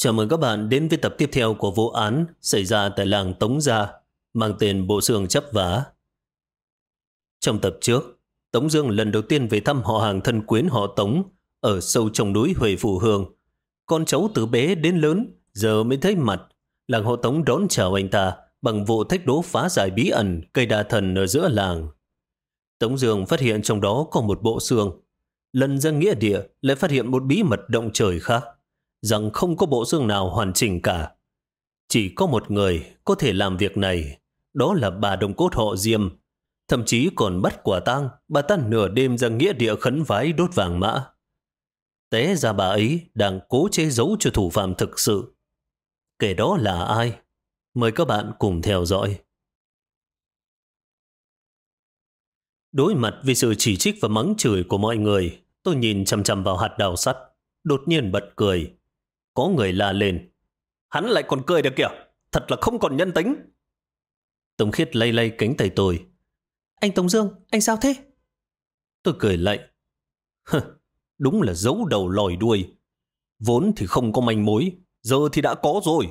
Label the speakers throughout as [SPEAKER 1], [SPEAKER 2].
[SPEAKER 1] Chào mừng các bạn đến với tập tiếp theo của vụ án xảy ra tại làng Tống Gia, mang tên Bộ Xương Chấp Vá. Trong tập trước, Tống Dương lần đầu tiên về thăm họ hàng thân quyến họ Tống ở sâu trong núi Huệ Phủ Hương. Con cháu từ bé đến lớn giờ mới thấy mặt. Làng họ Tống đón chào anh ta bằng vụ thách đố phá giải bí ẩn cây đa thần ở giữa làng. Tống Dương phát hiện trong đó có một bộ xương. Lần ra nghĩa địa lại phát hiện một bí mật động trời khác, rằng không có bộ xương nào hoàn chỉnh cả. Chỉ có một người có thể làm việc này, đó là bà đồng cốt họ Diêm. Thậm chí còn bắt quả tang bà ta nửa đêm ra nghĩa địa khấn vái đốt vàng mã. Té ra bà ấy đang cố che giấu cho thủ phạm thực sự. Kẻ đó là ai? Mời các bạn cùng theo dõi. Đối mặt với sự chỉ trích và mắng chửi của mọi người, tôi nhìn chằm chằm vào hạt đào sắt, đột nhiên bật cười. Có người la lên: "Hắn lại còn cười được kìa, thật là không còn nhân tính." Tống Khiết lay lay cánh tay tôi: "Anh Tống Dương, anh sao thế?" Tôi cười lạnh: "Đúng là giấu đầu lòi đuôi. Vốn thì không có manh mối, giờ thì đã có rồi."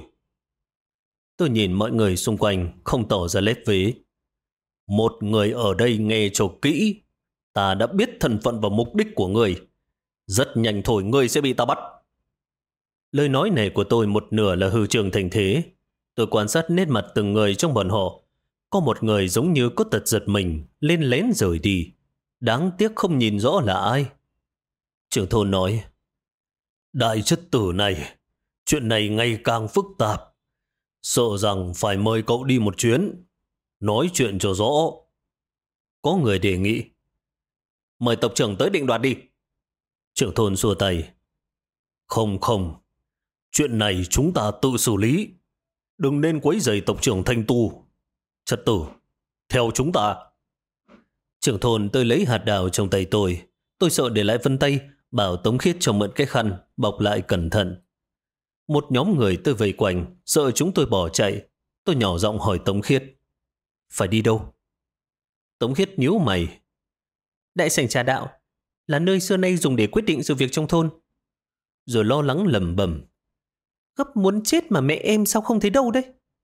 [SPEAKER 1] Tôi nhìn mọi người xung quanh không tỏ ra lép vế. "Một người ở đây nghe cho kỹ. Ta đã biết thân phận và mục đích của người. Rất nhanh thôi ngươi sẽ bị ta bắt." Lời nói này của tôi một nửa là hư trường thành thế. Tôi quan sát nét mặt từng người trong bọn họ. Có một người giống như có tật giật mình, lên lén rời đi. Đáng tiếc không nhìn rõ là ai. Trưởng thôn nói: "Đại chất tử này, chuyện này ngày càng phức tạp. Sợ rằng phải mời cậu đi một chuyến, nói chuyện cho rõ." Có người đề nghị: "Mời tộc trưởng tới định đoạt đi." Trưởng thôn xua tay: Không, chuyện này chúng ta tự xử lý. Đừng nên quấy rầy tộc trưởng Thanh Tu. Trật tử, theo chúng ta." Trưởng thôn tôi lấy hạt đào trong tay tôi. Tôi sợ để lại vân tay, bảo Tống Khiết cho mượn cái khăn, bọc lại cẩn thận. Một nhóm người tôi vây quanh, sợ chúng tôi bỏ chạy. Tôi nhỏ giọng hỏi Tống Khiết: "Phải đi đâu?" Tống Khiết nhíu mày: "Đại sảnh trà đạo là nơi xưa nay dùng để quyết định sự việc trong thôn." Rồi lo lắng lẩm bẩm: "Gấp muốn chết mà mẹ em sao không thấy đâu đấy?"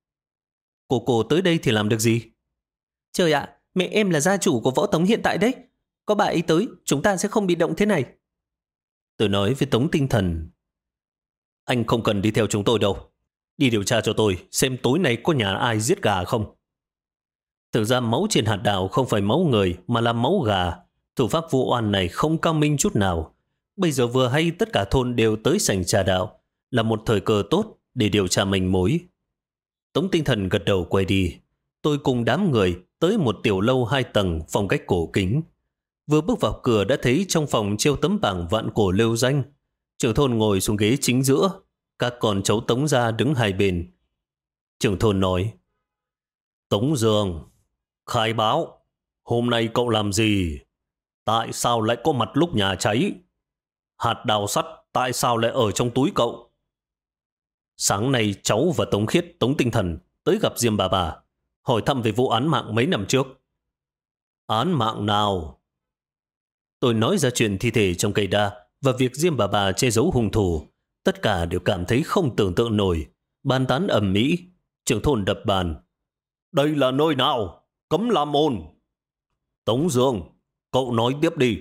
[SPEAKER 1] Cô tới đây thì làm được gì?" "Trời ạ, mẹ em là gia chủ của Võ Tống hiện tại đấy. Có bà ấy tới, chúng ta sẽ không bị động thế này." Tôi nói với Tống Tinh Thần: "Anh không cần đi theo chúng tôi đâu. Đi điều tra cho tôi xem tối nay có nhà ai giết gà không." Thực ra máu trên hạt đào không phải máu người mà là máu gà. Thủ pháp vu oan này không cao minh chút nào. Bây giờ vừa hay tất cả thôn đều tới sảnh trà đạo, là một thời cơ tốt để điều tra manh mối. Tống Tinh Thần gật đầu quay đi. Tôi cùng đám người tới một tiểu lâu 2 tầng phong cách cổ kính. Vừa bước vào cửa đã thấy trong phòng treo tấm bảng vạn cổ lưu danh. Trưởng thôn ngồi xuống ghế chính giữa, các con cháu Tống gia đứng hai bên. Trưởng thôn nói: "Tống Dương, khai báo, hôm nay cậu làm gì? Tại sao lại có mặt lúc nhà cháy? Hạt đào sắt tại sao lại ở trong túi cậu?" "Sáng nay cháu và Tống Khiết, Tống Tinh Thần tới gặp Diêm bà, hỏi thăm về vụ án mạng mấy năm trước." "Án mạng nào?" Tôi nói ra chuyện thi thể trong cây đa và việc Diêm bà che giấu hung thủ. Tất cả đều cảm thấy không tưởng tượng nổi, bàn tán ầm ĩ. Trưởng thôn đập bàn: "Đây là nơi nào? Cấm làm ồn." "Tống Dương, cậu nói tiếp đi."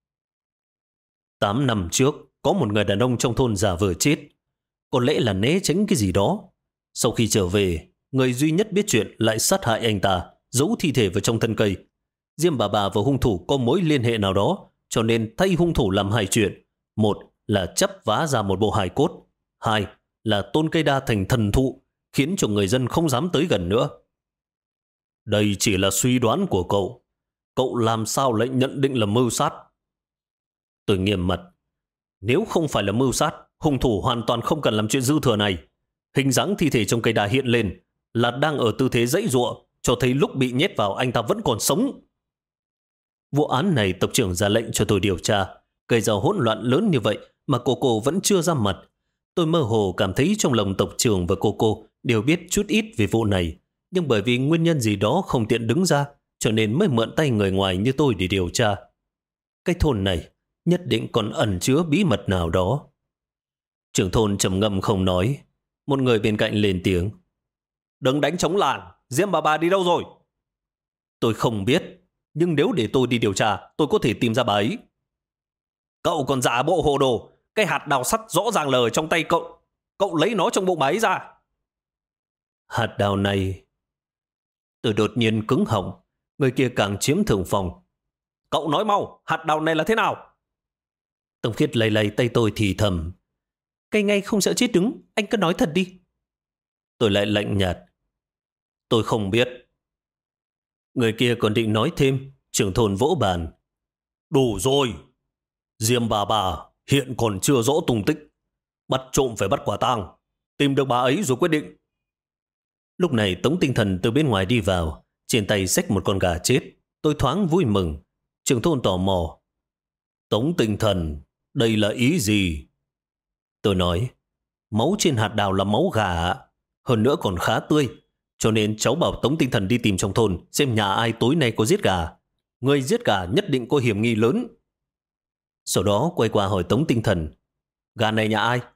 [SPEAKER 1] 8 năm trước, có một người đàn ông trong thôn giả vờ chết. Có lẽ là né tránh cái gì đó. Sau khi trở về, người duy nhất biết chuyện lại sát hại anh ta, giấu thi thể vào trong thân cây. Diêm bà và hung thủ có mối liên hệ nào đó, cho nên thay hung thủ làm 2 chuyện. Một là chắp vá ra một bộ hài cốt. 2 là tôn cây đa thành thần thụ, khiến cho người dân không dám tới gần nữa. "Đây chỉ là suy đoán của cậu. Cậu làm sao lại nhận định là mưu sát?" Tôi nghiêm mặt: "Nếu không phải là mưu sát, hung thủ hoàn toàn không cần làm chuyện dư thừa này. Hình dáng thi thể trong cây đa hiện lên là đang ở tư thế giãy giụa, cho thấy lúc bị nhét vào anh ta vẫn còn sống." Vụ án này tộc trưởng ra lệnh cho tôi điều tra, gây ra hỗn loạn lớn như vậy mà cô vẫn chưa ra mặt. Tôi mơ hồ cảm thấy trong lòng tộc trưởng và cô đều biết chút ít về vụ này, nhưng bởi vì nguyên nhân gì đó không tiện đứng ra, cho nên mới mượn tay người ngoài như tôi để điều tra. Cái thôn này nhất định còn ẩn chứa bí mật nào đó. Trưởng thôn trầm ngâm không nói. Một người bên cạnh lên tiếng. Đừng đánh trống làng, Diêm bà đi đâu rồi? Tôi không biết, nhưng nếu để tôi đi điều tra, tôi có thể tìm ra bà ấy. Cậu còn giả bộ hồ đồ, cái hạt đào sắt rõ ràng là ở trong tay cậu. Cậu lấy nó trong bụng bà ấy ra. Hạt đào này... Tôi đột nhiên cứng họng, người kia càng chiếm thượng phòng. Cậu nói mau, hạt đào này là thế nào? Tống Khiết lay lay tay tôi thì thầm. Cây ngay không sợ chết đứng, anh cứ nói thật đi. Tôi lại lạnh nhạt. Tôi không biết. Người kia còn định nói thêm, trưởng thôn vỗ bàn. Đủ rồi. Diêm bà hiện còn chưa rõ tung tích. Bắt trộm phải bắt quả tang. Tìm được bà ấy rồi quyết định. Lúc này Tống Tinh Thần từ bên ngoài đi vào, trên tay xách một con gà chết. Tôi thoáng vui mừng. Trưởng thôn tò mò. Tống Tinh Thần, đây là ý gì? Tôi nói, máu trên hạt đào là máu gà, hơn nữa còn khá tươi. Cho nên cháu bảo Tống Tinh Thần đi tìm trong thôn xem nhà ai tối nay có giết gà. Người giết gà nhất định có hiểm nghi lớn. Sau đó quay qua hỏi Tống Tinh Thần, gà này nhà ai?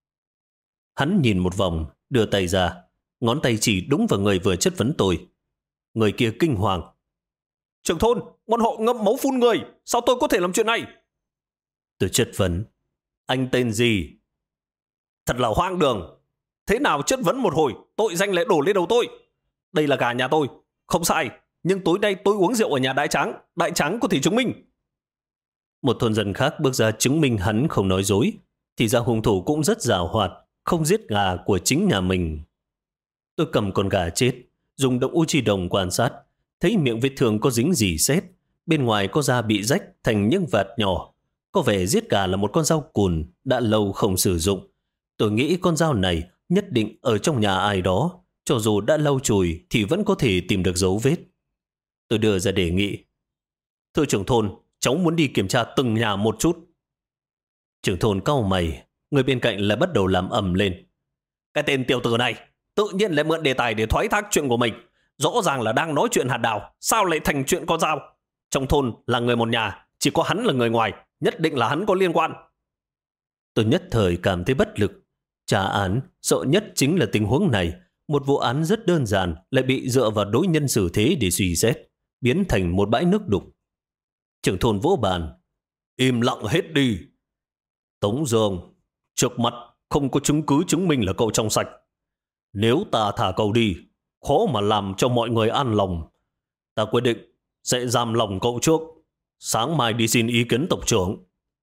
[SPEAKER 1] Hắn nhìn một vòng, đưa tay ra, ngón tay chỉ đúng vào người vừa chất vấn tôi. Người kia kinh hoàng. Trưởng thôn, bọn họ ngậm máu phun người, sao tôi có thể làm chuyện này? Tôi chất vấn, anh tên gì? Thật là hoang đường. Thế nào chất vấn một hồi, tội danh lại đổ lên đầu tôi. Đây là gà nhà tôi, không sai. Nhưng tối nay tôi uống rượu ở nhà Đại Tráng có thể chứng minh. Một thôn dân khác bước ra chứng minh hắn không nói dối. Thì ra hung thủ cũng rất giàu hoạt, không giết gà của chính nhà mình. Tôi cầm con gà chết, dùng động u chi đồng quan sát, thấy miệng vết thương có dính rỉ sét, bên ngoài có da bị rách thành những vạt nhỏ. Có vẻ giết gà là một con dao cùn đã lâu không sử dụng. Tôi nghĩ con dao này nhất định ở trong nhà ai đó, cho dù đã lâu chùi thì vẫn có thể tìm được dấu vết. Tôi đưa ra đề nghị. Thưa trưởng thôn, cháu muốn đi kiểm tra từng nhà một chút. Trưởng thôn cau mày, người bên cạnh lại bắt đầu làm ầm lên. Cái tên tiểu tử này tự nhiên lại mượn đề tài để thoái thác chuyện của mình. Rõ ràng là đang nói chuyện hạt đào, sao lại thành chuyện con dao? Trong thôn là người một nhà, chỉ có hắn là người ngoài, nhất định là hắn có liên quan. Tôi nhất thời cảm thấy bất lực. Trả án sợ nhất chính là tình huống này. Một vụ án rất đơn giản lại bị dựa vào đối nhân xử thế để suy xét, biến thành một bãi nước đục. Trưởng thôn vỗ bàn. Im lặng hết đi. Tống Dương, trước mặt không có chứng cứ chứng minh là cậu trong sạch. Nếu ta thả cậu đi, khó mà làm cho mọi người an lòng. Ta quyết định sẽ giam lòng cậu trước. Sáng mai đi xin ý kiến tộc trưởng.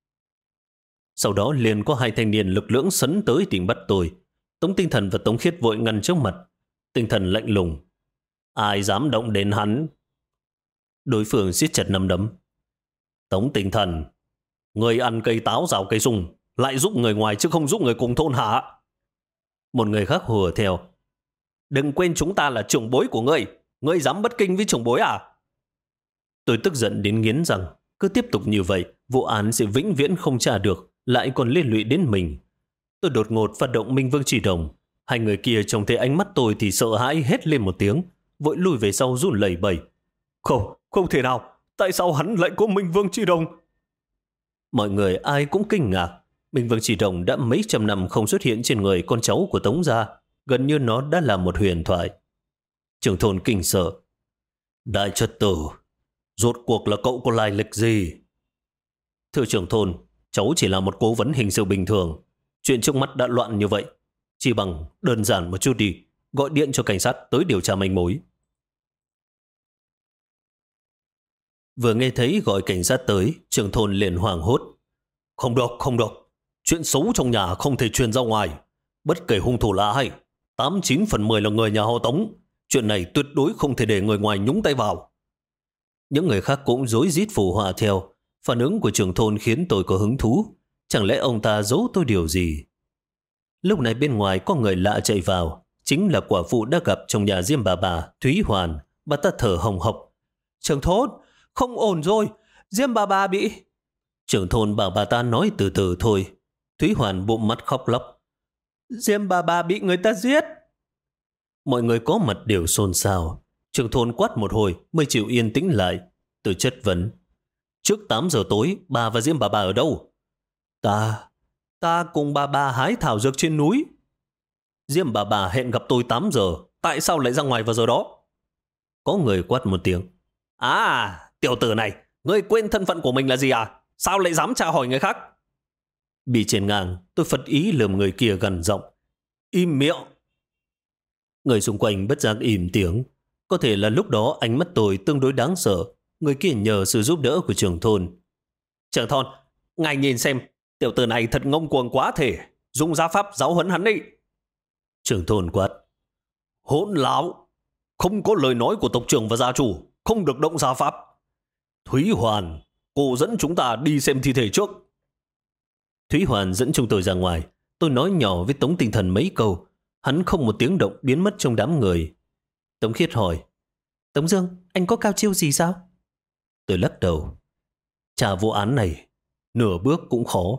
[SPEAKER 1] Sau đó liền có hai thanh niên lực lưỡng sấn tới định bắt tôi. Tống Tinh Thần và Tống Khiết vội ngăn trước mặt. Tinh Thần lạnh lùng. Ai dám động đến hắn? Đối phương siết chặt nắm đấm. Tống Tinh Thần, người ăn cây táo rào cây sung, lại giúp người ngoài chứ không giúp người cùng thôn hả? Một người khác hùa theo. Đừng quên chúng ta là trưởng bối của ngươi. Ngươi dám bất kinh với trưởng bối à? Tôi tức giận đến nghiến răng. Cứ tiếp tục như vậy, vụ án sẽ vĩnh viễn không tra được, lại còn liên lụy đến mình. Tôi đột ngột phát động Minh Vương Chỉ Đồng. Hai người kia trông thấy ánh mắt tôi thì sợ hãi hét lên một tiếng, vội lùi về sau run lẩy bẩy. Không thể nào, tại sao hắn lại có Minh Vương Chỉ Đồng? Mọi người ai cũng kinh ngạc. Minh Vương Chỉ Đồng đã mấy trăm năm không xuất hiện trên người con cháu của Tống gia, gần như nó đã là một huyền thoại. Trưởng thôn kinh sợ. Đại trật tử, rốt cuộc là cậu có lai lịch gì? Thưa trưởng thôn, cháu chỉ là một cố vấn hình sự bình thường. Chuyện trước mắt đã loạn như vậy, chỉ bằng đơn giản một chút đi, gọi điện cho cảnh sát tới điều tra manh mối. Vừa nghe thấy gọi cảnh sát tới, trưởng thôn liền hoảng hốt. Không được. Chuyện xấu trong nhà không thể truyền ra ngoài. Bất kể hung thủ là ai, 89/10 là người nhà họ Tống. Chuyện này tuyệt đối không thể để người ngoài nhúng tay vào. Những người khác cũng rối rít phụ họa theo. Phản ứng của trưởng thôn khiến tôi có hứng thú. Chẳng lẽ ông ta giấu tôi điều gì? Lúc này bên ngoài có người lạ chạy vào. Chính là quả phụ đã gặp trong nhà Diêm bà Thúy Hoàn. Bà ta thở hồng hộc. Trưởng thôn, không ổn rồi. Diêm bà bị... Trưởng thôn bảo bà ta nói từ từ thôi. Thúy Hoàn bụng mắt khóc lóc. Diêm bà bị người ta giết. Mọi người có mặt đều xôn xao. Trưởng thôn quát một hồi mới chịu yên tĩnh lại. Tôi chất vấn. Trước 8 giờ tối, bà và Diêm bà ở đâu? Ta cùng bà hái thảo dược trên núi. Diêm bà hẹn gặp tôi 8 giờ. Tại sao lại ra ngoài vào giờ đó? Có người quát một tiếng. À, tiểu tử này, ngươi quên thân phận của mình là gì à? Sao lại dám tra hỏi người khác? Bị chèn ngang, tôi phật ý lườm người kia gần giọng. Im miệng! Người xung quanh bất giác im tiếng. Có thể là lúc đó ánh mắt tôi tương đối đáng sợ. Người kia nhờ sự giúp đỡ của trưởng thôn. Trưởng thôn, ngài nhìn xem, tiểu tử này thật ngông cuồng quá thể. Dùng gia pháp giáo huấn hắn đi. Trưởng thôn quát. Hỗn láo! Không có lời nói của tộc trưởng và gia chủ. Không được động gia pháp. Thúy Hoàn, cô dẫn chúng ta đi xem thi thể trước. Thúy Hoàn dẫn chúng tôi ra ngoài. Tôi nói nhỏ với Tống Tinh Thần mấy câu. Hắn không một tiếng động biến mất trong đám người. Tống Khiết hỏi. Tống Dương, anh có cao chiêu gì sao? Tôi lắc đầu. Trả vụ án này, nửa bước cũng khó.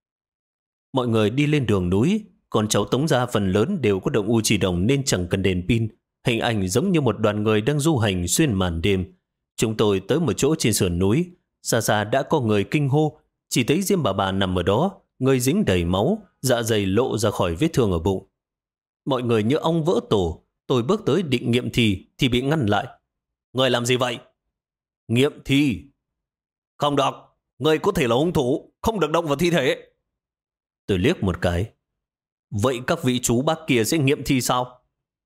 [SPEAKER 1] Mọi người đi lên đường núi. Còn cháu Tống gia phần lớn đều có động u chỉ đồng nên chẳng cần đèn pin. Hình ảnh giống như một đoàn người đang du hành xuyên màn đêm. Chúng tôi tới một chỗ trên sườn núi. Xa xa đã có người kinh hô. Chỉ thấy Diêm bà nằm ở đó, người dính đầy máu, dạ dày lộ ra khỏi vết thương ở bụng. Mọi người như ong vỡ tổ. Tôi bước tới định nghiệm thì bị ngăn lại. Người làm gì vậy? Nghiệm thi. Không được, người có thể là hung thủ, không được động vào thi thể. Tôi liếc một cái. Vậy các vị chú bác kia sẽ nghiệm thi sao?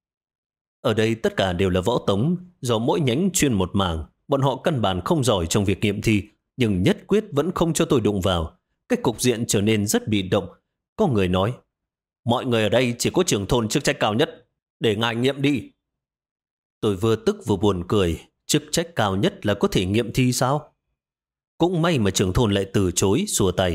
[SPEAKER 1] Ở đây tất cả đều là võ tống, do mỗi nhánh chuyên một mảng. Bọn họ căn bản không giỏi trong việc nghiệm thi, nhưng nhất quyết vẫn không cho tôi đụng vào. Cái cục diện trở nên rất bị động. Có người nói, mọi người ở đây chỉ có trưởng thôn chức trách cao nhất, để ngài nghiệm đi. Tôi vừa tức vừa buồn cười. Chức trách cao nhất là có thể nghiệm thi sao? Cũng may mà trưởng thôn lại từ chối, xua tay.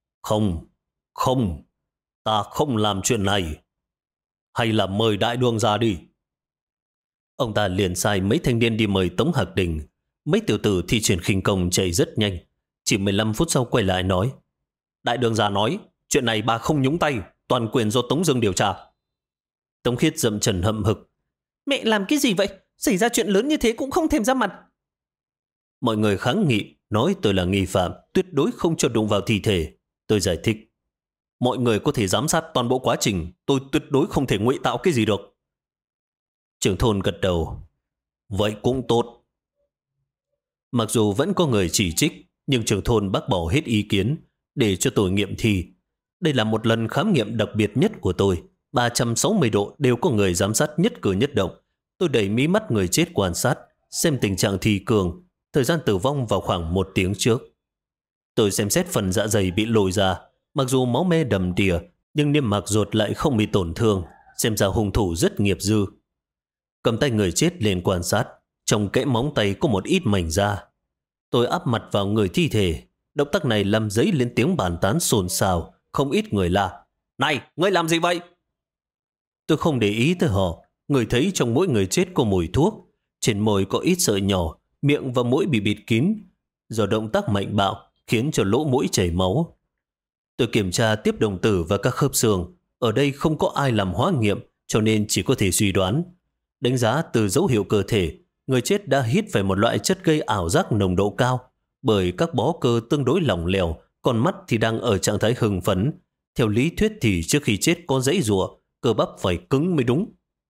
[SPEAKER 1] Không, ta không làm chuyện này. Hay là mời đại đường ra đi. Ông ta liền sai mấy thanh niên đi mời Tống Hạc Đình. Mấy tiểu tử thi triển khinh công chạy rất nhanh. Chỉ 15 phút sau quay lại nói. Đại đường già nói, chuyện này bà không nhúng tay, toàn quyền do Tống Dương điều tra. Tống Khiết dậm chân hậm hực. Mẹ làm cái gì vậy? Xảy ra chuyện lớn như thế cũng không thèm ra mặt. Mọi người kháng nghị, nói tôi là nghi phạm, tuyệt đối không cho đụng vào thi thể. Tôi giải thích. Mọi người có thể giám sát toàn bộ quá trình, tôi tuyệt đối không thể ngụy tạo cái gì được. Trưởng thôn gật đầu. Vậy cũng tốt. Mặc dù vẫn có người chỉ trích, nhưng trưởng thôn bác bỏ hết ý kiến để cho tôi nghiệm thi. Đây là một lần khám nghiệm đặc biệt nhất của tôi. 360 độ đều có người giám sát nhất cử nhất động. Tôi đẩy mí mắt người chết quan sát, xem tình trạng thi cường, thời gian tử vong vào khoảng 1 tiếng trước. Tôi xem xét phần dạ dày bị lồi ra, mặc dù máu me đầm đìa, nhưng niêm mạc ruột lại không bị tổn thương, xem ra hung thủ rất nghiệp dư. Cầm tay người chết lên quan sát, trong kẽ móng tay có một ít mảnh da. Tôi áp mặt vào người thi thể, động tác này làm dấy lên tiếng bàn tán xôn xao, không ít người la. Này, ngươi làm gì vậy? Tôi không để ý tới họ. Người thấy trong mỗi người chết có mùi thuốc, trên môi có ít sợi nhỏ, miệng và mũi bị bịt kín. Do động tác mạnh bạo khiến cho lỗ mũi chảy máu. Tôi kiểm tra tiếp đồng tử và các khớp xương. Ở đây không có ai làm hóa nghiệm, cho nên chỉ có thể suy đoán. Đánh giá từ dấu hiệu cơ thể, người chết đã hít phải một loại chất gây ảo giác nồng độ cao, bởi các bó cơ tương đối lỏng lẻo, còn mắt thì đang ở trạng thái hưng phấn. Theo lý thuyết thì trước khi chết có giãy giụa, cơ bắp phải cứng mới đúng.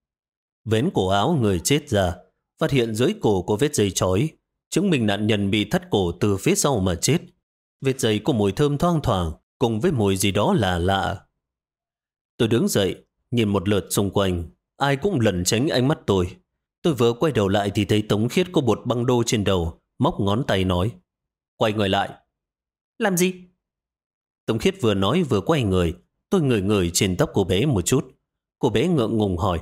[SPEAKER 1] Vén cổ áo người chết ra, phát hiện dưới cổ có vết dây trói, chứng minh nạn nhân bị thắt cổ từ phía sau mà chết. Vết dây có mùi thơm thoang thoảng, cùng với mùi gì đó lạ lạ. Tôi đứng dậy, nhìn một lượt xung quanh, ai cũng lẩn tránh ánh mắt tôi. Tôi vừa quay đầu lại thì thấy Tống Khiết có bột băng đô trên đầu, móc ngón tay nói. Quay người lại. Làm gì? Tống Khiết vừa nói vừa quay người. Tôi ngửi ngửi trên tóc cô bé một chút. Cô bé ngượng ngùng hỏi.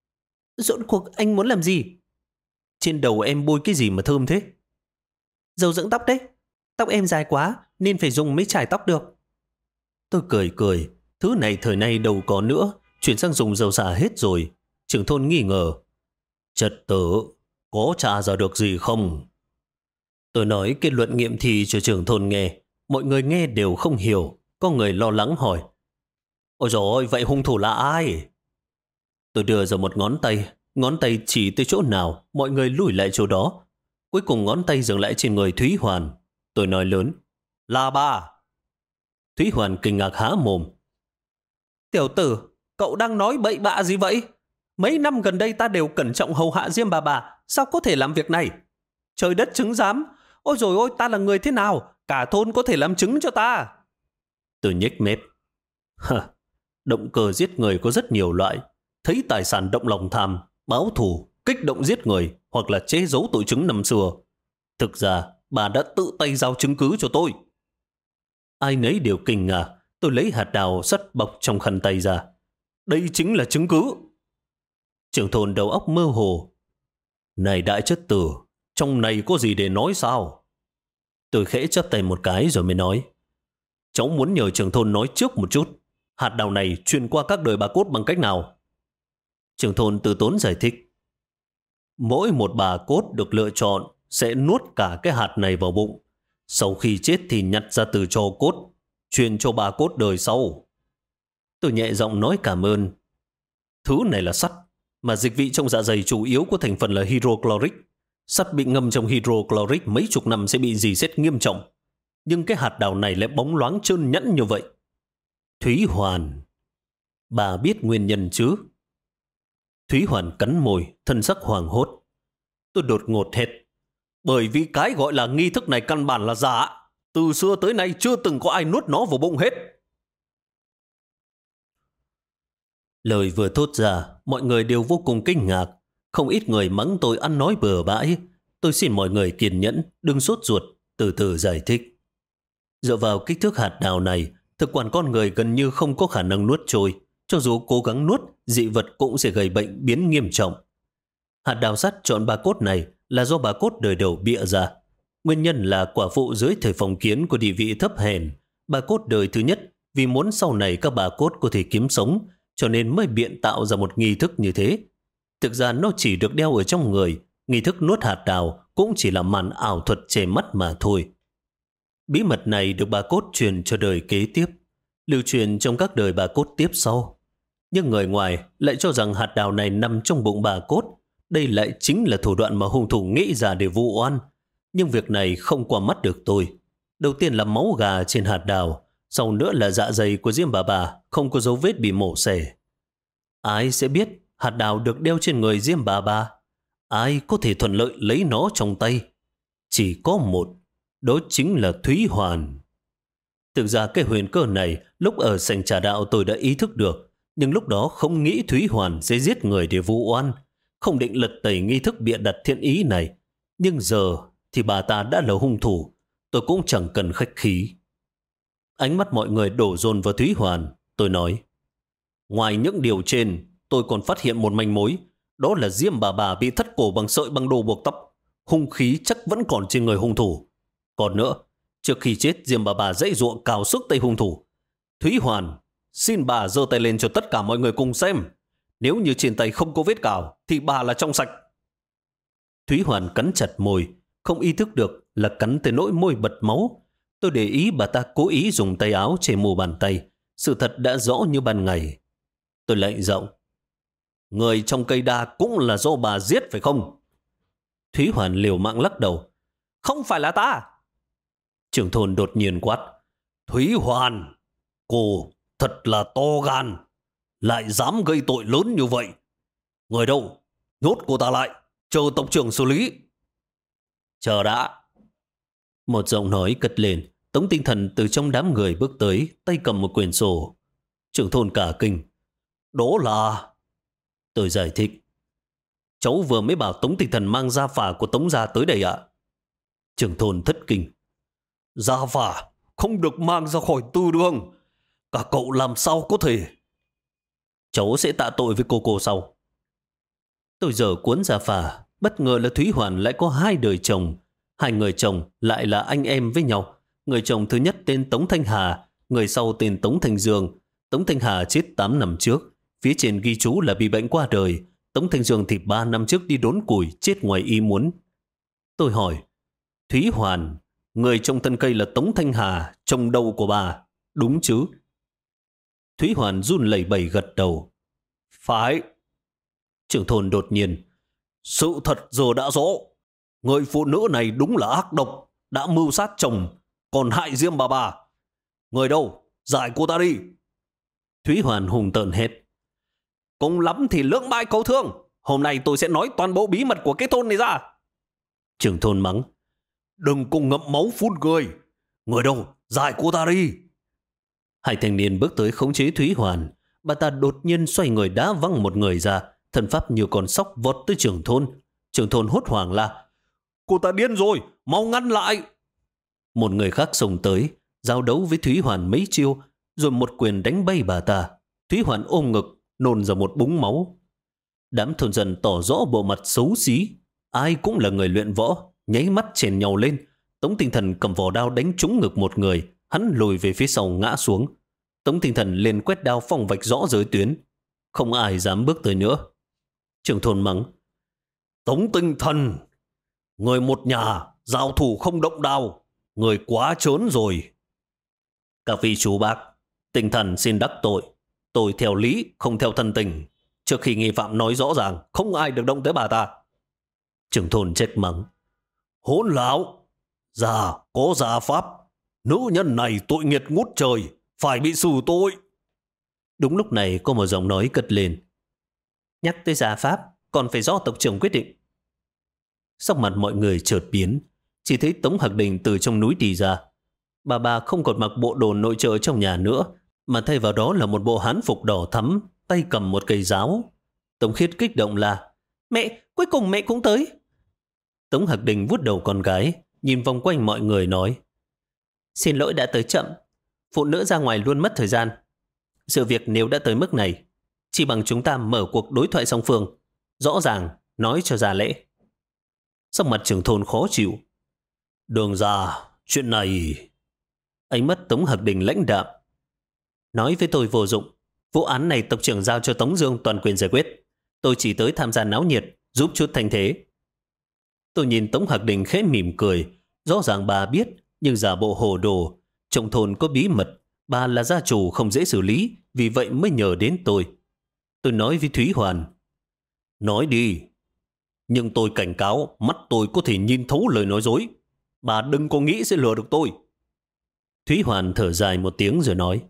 [SPEAKER 1] Rốt cuộc anh muốn làm gì? Trên đầu em bôi cái gì mà thơm thế? Dầu dưỡng tóc đấy. Tóc em dài quá nên phải dùng mới chải tóc được. Tôi cười cười. Thứ này thời nay đâu có nữa. Chuyển sang dùng dầu xả hết rồi. Trưởng thôn nghi ngờ. Trật tự, có tra ra được gì không? Tôi nói kết luận nghiệm thi cho trưởng thôn nghe. Mọi người nghe đều không hiểu. Có người lo lắng hỏi. Ôi dồi ôi, vậy hung thủ là ai? Tôi đưa ra một ngón tay chỉ tới chỗ nào, mọi người lùi lại chỗ đó. Cuối cùng ngón tay dừng lại trên người Thúy Hoàn. Tôi nói lớn. Là bà. Thúy Hoàn kinh ngạc há mồm. Tiểu tử, cậu đang nói bậy bạ gì vậy? Mấy năm gần đây ta đều cẩn trọng hầu hạ Diêm bà, sao có thể làm việc này? Trời đất chứng giám, ôi dồi ôi, ta là người thế nào? Cả thôn có thể làm chứng cho ta. Tôi nhếch mép. Động cơ giết người có rất nhiều loại. Thấy tài sản động lòng tham, báo thù, kích động giết người hoặc là che giấu tội chứng năm xưa. Thực ra, bà đã tự tay giao chứng cứ cho tôi. Ai nấy đều kinh ngạc. Tôi lấy hạt đào sắt bọc trong khăn tay ra. Đây chính là chứng cứ. Trưởng thôn đầu óc mơ hồ. Này đại chất tử, trong này có gì để nói sao? Tôi khẽ chắp tay một cái rồi mới nói. Cháu muốn nhờ trưởng thôn nói trước một chút. Hạt đào này truyền qua các đời bà cốt bằng cách nào? Trưởng thôn từ tốn giải thích. Mỗi một bà cốt được lựa chọn sẽ nuốt cả cái hạt này vào bụng. Sau khi chết thì nhặt ra từ tro cốt, truyền cho bà cốt đời sau. Tôi nhẹ giọng nói cảm ơn. Thứ này là sắt, mà dịch vị trong dạ dày chủ yếu có thành phần là hydrochloric. Sắt bị ngâm trong hydrochloric mấy chục năm sẽ bị rỉ sét nghiêm trọng. Nhưng cái hạt đào này lại bóng loáng trơn nhẵn như vậy. Thúy Hoàn, bà biết nguyên nhân chứ? Thúy Hoàn cắn môi, thân sắc hoảng hốt. Tôi đột ngột hét. Bởi vì cái gọi là nghi thức này căn bản là giả. Từ xưa tới nay chưa từng có ai nuốt nó vào bụng hết. Lời vừa thốt ra, mọi người đều vô cùng kinh ngạc. Không ít người mắng tôi ăn nói bừa bãi. Tôi xin mọi người kiên nhẫn, đừng sốt ruột, từ từ giải thích. Dựa vào kích thước hạt đào này, thực quản con người gần như không có khả năng nuốt trôi. Cho dù cố gắng nuốt, dị vật cũng sẽ gây bệnh biến nghiêm trọng. Hạt đào sắt chọn bà cốt này là do bà cốt đời đầu bịa ra. Nguyên nhân là quả phụ dưới thời phong kiến của địa vị thấp hèn. Bà cốt đời thứ nhất vì muốn sau này các bà cốt có thể kiếm sống, cho nên mới biện tạo ra một nghi thức như thế. Thực ra nó chỉ được đeo ở trong người, nghi thức nuốt hạt đào cũng chỉ là màn ảo thuật che mắt mà thôi. Bí mật này được bà cốt truyền cho đời kế tiếp, lưu truyền trong các đời bà cốt tiếp sau. Nhưng người ngoài lại cho rằng hạt đào này nằm trong bụng bà cốt. Đây lại chính là thủ đoạn mà hung thủ nghĩ ra để vu oan. Nhưng việc này không qua mắt được tôi. Đầu tiên là máu gà trên hạt đào, sau nữa là dạ dày của Diêm bà không có dấu vết bị mổ xẻ. Ai sẽ biết hạt đào được đeo trên người Diêm bà? Ai có thể thuận lợi lấy nó trong tay? Chỉ có một, đó chính là Thúy Hoàn. Thực ra cái huyền cơ này lúc ở sảnh trà đạo tôi đã ý thức được, nhưng lúc đó không nghĩ Thúy Hoàn sẽ giết người để vu oan, không định lật tẩy nghi thức bịa đặt thiện ý này. Nhưng giờ thì bà ta đã là hung thủ, tôi cũng chẳng cần khách khí. Ánh mắt mọi người đổ dồn vào Thúy Hoàn. Tôi nói, ngoài những điều trên, tôi còn phát hiện một manh mối. Đó là Diêm bà bị thắt cổ bằng sợi băng đồ buộc tóc. Hung khí chắc vẫn còn trên người hung thủ. Còn nữa, trước khi chết Diêm bà dãy ruộng cào sức tay hung thủ. Thúy Hoàn, xin bà giơ tay lên cho tất cả mọi người cùng xem. Nếu như trên tay không có vết cào thì bà là trong sạch. Thúy Hoàn cắn chặt môi, không ý thức được là cắn tới nỗi môi bật máu. Tôi để ý bà ta cố ý dùng tay áo che mù bàn tay. Sự thật đã rõ như ban ngày. Tôi lạnh giọng, người trong cây đa cũng là do bà giết phải không? Thúy Hoàn liều mạng lắc đầu. Không phải là ta. Trưởng thôn đột nhiên quát, Thúy Hoàn, cô thật là to gan, lại dám gây tội lớn như vậy. Người đâu? Nhốt cô ta lại, chờ tộc trưởng xử lý. Chờ đã. Một giọng nói cất lên. Tống Tinh Thần từ trong đám người bước tới, tay cầm một quyển sổ. Trưởng thôn cả kinh. Đó là... Tôi giải thích. Cháu vừa mới bảo Tống Tinh Thần mang gia phả của Tống gia tới đây ạ. Trưởng thôn thất kinh. Gia phả không được mang ra khỏi tư đường. Cả cậu làm sao có thể? Cháu sẽ tạ tội với cô sau. Tôi giờ cuốn gia phả. Bất ngờ là Thúy Hoàn lại có hai đời chồng. Hai người chồng lại là anh em với nhau. Người chồng thứ nhất tên Tống Thanh Hà, người sau tên Tống Thanh Dương. Tống Thanh Hà chết 8 năm trước. Phía trên ghi chú là bị bệnh qua đời. Tống Thanh Dương thì 3 năm trước đi đốn củi, chết ngoài ý muốn. Tôi hỏi, Thúy Hoàn, người trong thân cây là Tống Thanh Hà, chồng đầu của bà, đúng chứ? Thúy Hoàn run lẩy bẩy gật đầu. Phải. Trưởng thôn đột nhiên, sự thật giờ đã rõ. Người phụ nữ này đúng là ác độc, đã mưu sát chồng, còn hại Diêm bà. Người đâu?
[SPEAKER 2] Giải cô ta đi.
[SPEAKER 1] Thúy Hoàn hùng tợn hét.
[SPEAKER 2] Cùng lắm thì lưỡng bại câu thương. Hôm nay tôi sẽ nói toàn bộ bí mật của cái thôn này ra.
[SPEAKER 1] Trưởng thôn mắng.
[SPEAKER 2] Đừng cùng ngậm máu phun người. Người đâu, giải cô ta đi.
[SPEAKER 1] Hai thanh niên bước tới khống chế Thúy Hoàn. Bà ta đột nhiên xoay người đá văng một người ra, thân pháp như con sóc vọt tới trưởng thôn. Trưởng thôn hốt hoảng la.
[SPEAKER 2] Cô ta điên rồi, mau ngăn lại.
[SPEAKER 1] Một người khác xông tới, giao đấu với Thúy Hoàn mấy chiêu, rồi một quyền đánh bay bà ta. Thúy Hoàn ôm ngực, nôn ra một búng máu. Đám thôn dân tỏ rõ bộ mặt xấu xí. Ai cũng là người luyện võ, nháy mắt chèn nhau lên. Tống Tinh Thần cầm vỏ đao đánh trúng ngực một người, hắn lùi về phía sau ngã xuống. Tống Tinh Thần liền quét đao phong vạch rõ giới tuyến. Không ai dám bước tới nữa. Trưởng thôn mắng.
[SPEAKER 2] Tống Tinh Thần, người một nhà, giao thủ không động đao. Người quá trớn rồi.
[SPEAKER 1] Các vị chú bác, Tinh Thần xin đắc tội. Tôi theo lý, không theo thân tình. Trước khi nghi phạm nói rõ ràng, không ai được động tới bà ta. Trưởng thôn trách mắng.
[SPEAKER 2] Hỗn láo, già có gia pháp. Nữ nhân này tội nghiệt ngút trời, phải bị xử tội.
[SPEAKER 1] Đúng lúc này có một giọng nói cất lên. Nhắc tới gia pháp, còn phải do tộc trưởng quyết định. Sắc mặt mọi người chợt biến, chỉ thấy Tống Hạc Đình từ trong núi đi ra. Bà không còn mặc bộ đồ nội trợ trong nhà nữa, mà thay vào đó là một bộ hán phục đỏ thắm, tay cầm một cây giáo. Tống Khiết kích động là: Mẹ, cuối cùng mẹ cũng tới. Tống Hạc Đình vuốt đầu con gái, nhìn vòng quanh mọi người nói: Xin lỗi đã tới chậm, phụ nữ ra ngoài luôn mất thời gian. Sự việc nếu đã tới mức này, chỉ bằng chúng ta mở cuộc đối thoại song phương, rõ ràng nói cho ra lễ. Sắc mặt trưởng thôn khó chịu.
[SPEAKER 2] Đường ra, chuyện này...
[SPEAKER 1] Ánh mắt Tống Hạc Đình lãnh đạm. Nói với tôi vô dụng. Vụ án này tộc trưởng giao cho Tống Dương toàn quyền giải quyết. Tôi chỉ tới tham gia náo nhiệt, giúp chút thanh thế. Tôi nhìn Tống Hạc Đình khẽ mỉm cười. Rõ ràng bà biết, nhưng giả bộ hồ đồ. Trong thôn có bí mật, bà là gia chủ không dễ xử lý, vì vậy mới nhờ đến tôi. Tôi nói với Thúy Hoàn.
[SPEAKER 2] Nói đi. Nhưng tôi cảnh cáo, mắt tôi có thể nhìn thấu lời nói dối. Bà đừng có nghĩ sẽ lừa được tôi.
[SPEAKER 1] Thúy Hoàn thở dài một tiếng rồi nói.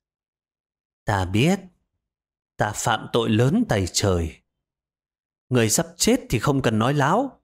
[SPEAKER 1] Ta biết, ta phạm tội lớn tay trời. Người sắp chết thì không cần nói láo.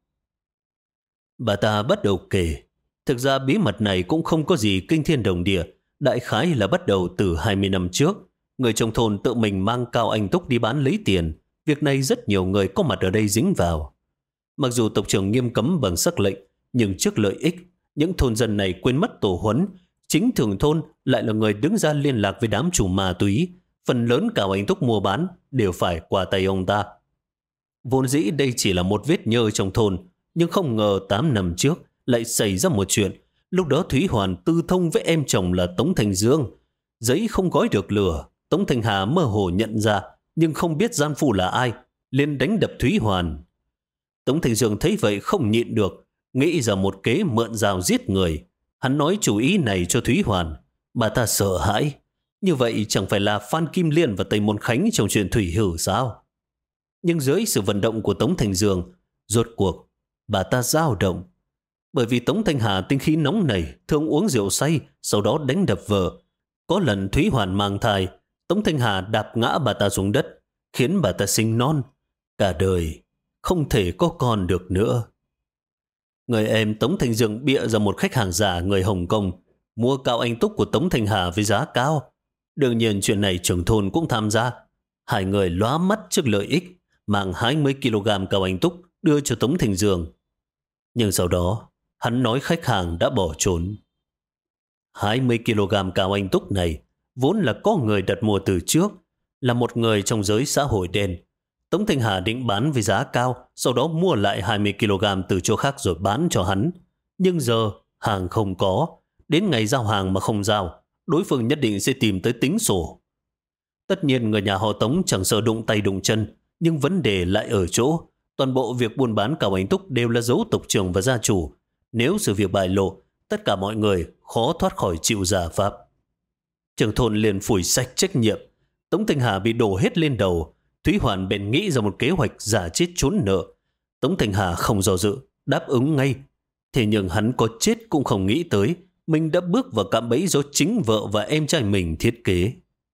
[SPEAKER 1] Bà ta bắt đầu kể. Thực ra bí mật này cũng không có gì kinh thiên động địa. Đại khái là bắt đầu từ 20 năm trước. Người trong thôn tự mình mang Cao Anh Túc đi bán lấy tiền. Việc này rất nhiều người có mặt ở đây dính vào. Mặc dù tộc trưởng nghiêm cấm bằng sắc lệnh, nhưng trước lợi ích, những thôn dân này quên mất tổ huấn. Chính trưởng thôn lại là người đứng ra liên lạc với đám chủ ma túy. Phần lớn Cao Anh Túc mua bán đều phải qua tay ông ta. Vốn dĩ đây chỉ là một vết nhơ trong thôn, nhưng không ngờ 8 năm trước lại xảy ra một chuyện. Lúc đó Thúy Hoàn tư thông với em chồng là Tống Thành Dương. Giấy không gói được lửa, Tống Thành Hà mơ hồ nhận ra, nhưng không biết gian phu là ai, liền đánh đập Thúy Hoàn. Tống Thành Dương thấy vậy không nhịn được, nghĩ ra một kế mượn dao giết người. Hắn nói chủ ý này cho Thúy Hoàn. Bà ta sợ hãi. Như vậy chẳng phải là Phan Kim Liên và Tây Môn Khánh trong chuyện thủy hử sao? Nhưng dưới sự vận động của Tống Thành Dương, rốt cuộc bà ta dao động. Bởi vì Tống Thanh Hà tinh khí nóng nảy, thường uống rượu say, sau đó đánh đập vợ. Có lần Thúy Hoàn mang thai, Tống Thanh Hà đạp ngã bà ta xuống đất, khiến bà ta sinh non. Cả đời không thể có con được nữa. Người em Tống Thanh Dương bịa ra một khách hàng giả người Hồng Kông, mua Cao Anh Túc của Tống Thanh Hà với giá cao. Đương nhiên chuyện này trưởng thôn cũng tham gia. Hai người lóa mắt trước lợi ích, mang 20 kg Cao Anh Túc đưa cho Tống Thanh Dương. Nhưng sau đó, hắn nói khách hàng đã bỏ trốn. 20 kg Cao Anh Túc này vốn là có người đặt mua từ trước, là một người trong giới xã hội đen. Tống Thanh Hà định bán với giá cao, sau đó mua lại 20 kg từ chỗ khác rồi bán cho hắn. Nhưng giờ hàng không có, đến ngày giao hàng mà không giao, đối phương nhất định sẽ tìm tới tính sổ. Tất nhiên người nhà họ Tống chẳng sợ đụng tay đụng chân, nhưng vấn đề lại ở chỗ toàn bộ việc buôn bán Cao Anh Túc đều là dấu tộc trưởng và gia chủ. Nếu sự việc bại lộ, tất cả mọi người khó thoát khỏi chịu giả pháp. Trưởng thôn liền phủi sạch trách nhiệm. Tống Thanh Hà bị đổ hết lên đầu. Thúy Hoàn bèn nghĩ ra một kế hoạch giả chết trốn nợ. Tống Thanh Hà không do dự, đáp ứng ngay. Thế nhưng hắn có chết cũng không nghĩ tới mình đã bước vào cạm bẫy do chính vợ và em trai mình thiết kế.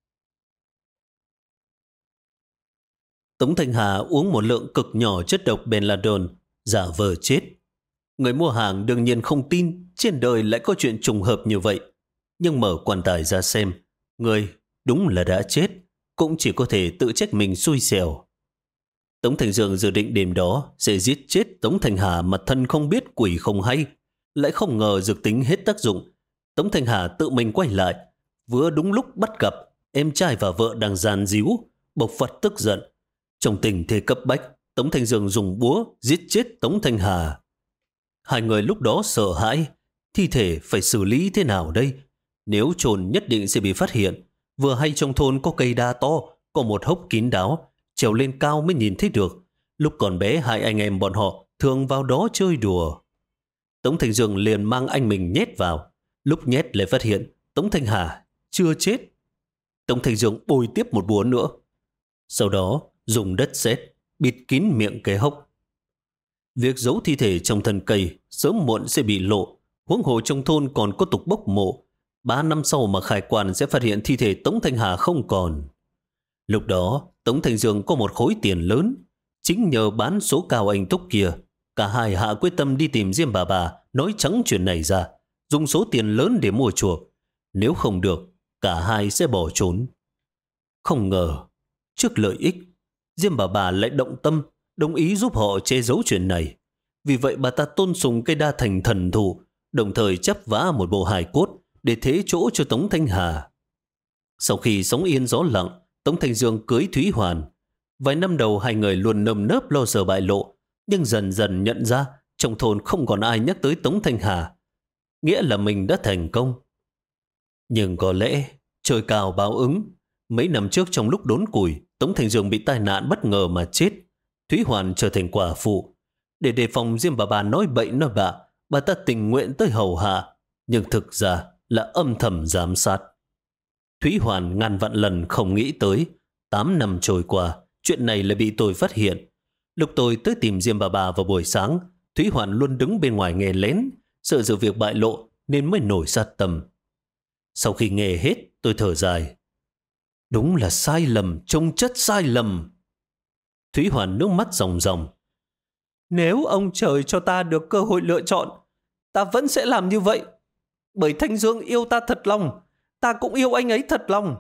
[SPEAKER 1] Tống Thanh Hà uống một lượng cực nhỏ chất độc Benladryl, giả vờ chết. Người mua hàng đương nhiên không tin trên đời lại có chuyện trùng hợp như vậy. Nhưng mở quan tài ra xem, người đúng là đã chết, cũng chỉ có thể tự trách mình xui xẻo. Tống Thành Dương dự định đêm đó sẽ giết chết Tống Thanh Hà mà thân không biết quỷ không hay. Lại không ngờ dược tính hết tác dụng. Tống Thanh Hà tự mình quay lại. Vừa đúng lúc bắt gặp em trai và vợ đang giàn díu, bộc phát tức giận. Trong tình thế cấp bách, Tống Thanh Dương dùng búa giết chết Tống Thanh Hà. Hai người lúc đó sợ hãi. Thi thể phải xử lý thế nào đây? Nếu chôn nhất định sẽ bị phát hiện. Vừa hay trong thôn có cây đa to, có một hốc kín đáo, trèo lên cao mới nhìn thấy được. Lúc còn bé hai anh em bọn họ thường vào đó chơi đùa. Tống Thanh Dương liền mang anh mình nhét vào. Lúc nhét lại phát hiện Tống Thanh Hà chưa chết. Tống Thanh Dương bôi tiếp một búa nữa. Sau đó dùng đất sét bịt kín miệng cái hốc. Việc giấu thi thể trong thân cây sớm muộn sẽ bị lộ. Huống hồ trong thôn còn có tục bốc mộ. 3 năm sau mà khai quan sẽ phát hiện thi thể Tống Thanh Hà không còn. Lúc đó Tống Thanh Dương có một khối tiền lớn. Chính nhờ bán số cao anh túc kia, cả hai hạ quyết tâm đi tìm Diêm bà nói trắng chuyện này ra, dùng số tiền lớn để mua chuộc. Nếu không được, cả hai sẽ bỏ trốn. Không ngờ, trước lợi ích, Diêm bà lại động tâm, đồng ý giúp họ che giấu chuyện này. Vì vậy bà ta tôn sùng cây đa thành thần thụ, đồng thời chắp vá một bộ hài cốt để thế chỗ cho Tống Thanh Hà. Sau khi sóng yên gió lặng, Tống Thanh Dương cưới Thúy Hoàn. Vài năm đầu hai người luôn nơm nớp lo sợ bại lộ, nhưng dần dần nhận ra trong thôn không còn ai nhắc tới Tống Thanh Hà. Nghĩa là mình đã thành công. Nhưng có lẽ trời cao báo ứng. Mấy năm trước trong lúc đốn củi, Tống Thanh Dương bị tai nạn bất ngờ mà chết. Thúy Hoàn trở thành quả phụ. Để đề phòng Diêm bà nói bậy nói bạ, bà ta tình nguyện tới hầu hạ, nhưng thực ra là âm thầm giám sát. Thúy Hoàn ngàn vạn lần không nghĩ tới 8 năm trôi qua, chuyện này lại bị tôi phát hiện. Lúc tôi tới tìm Diêm bà vào buổi sáng, Thúy Hoàn luôn đứng bên ngoài nghe lén, sợ sự việc bại lộ nên mới nổi sát tâm. Sau khi nghe hết, tôi thở dài. Đúng là sai lầm, trông chất sai lầm. Thúy Hoàn nước mắt ròng ròng. Nếu ông trời cho ta được cơ hội lựa chọn, ta vẫn sẽ làm như vậy. Bởi Thanh Dương yêu ta thật lòng, ta cũng yêu anh ấy thật lòng.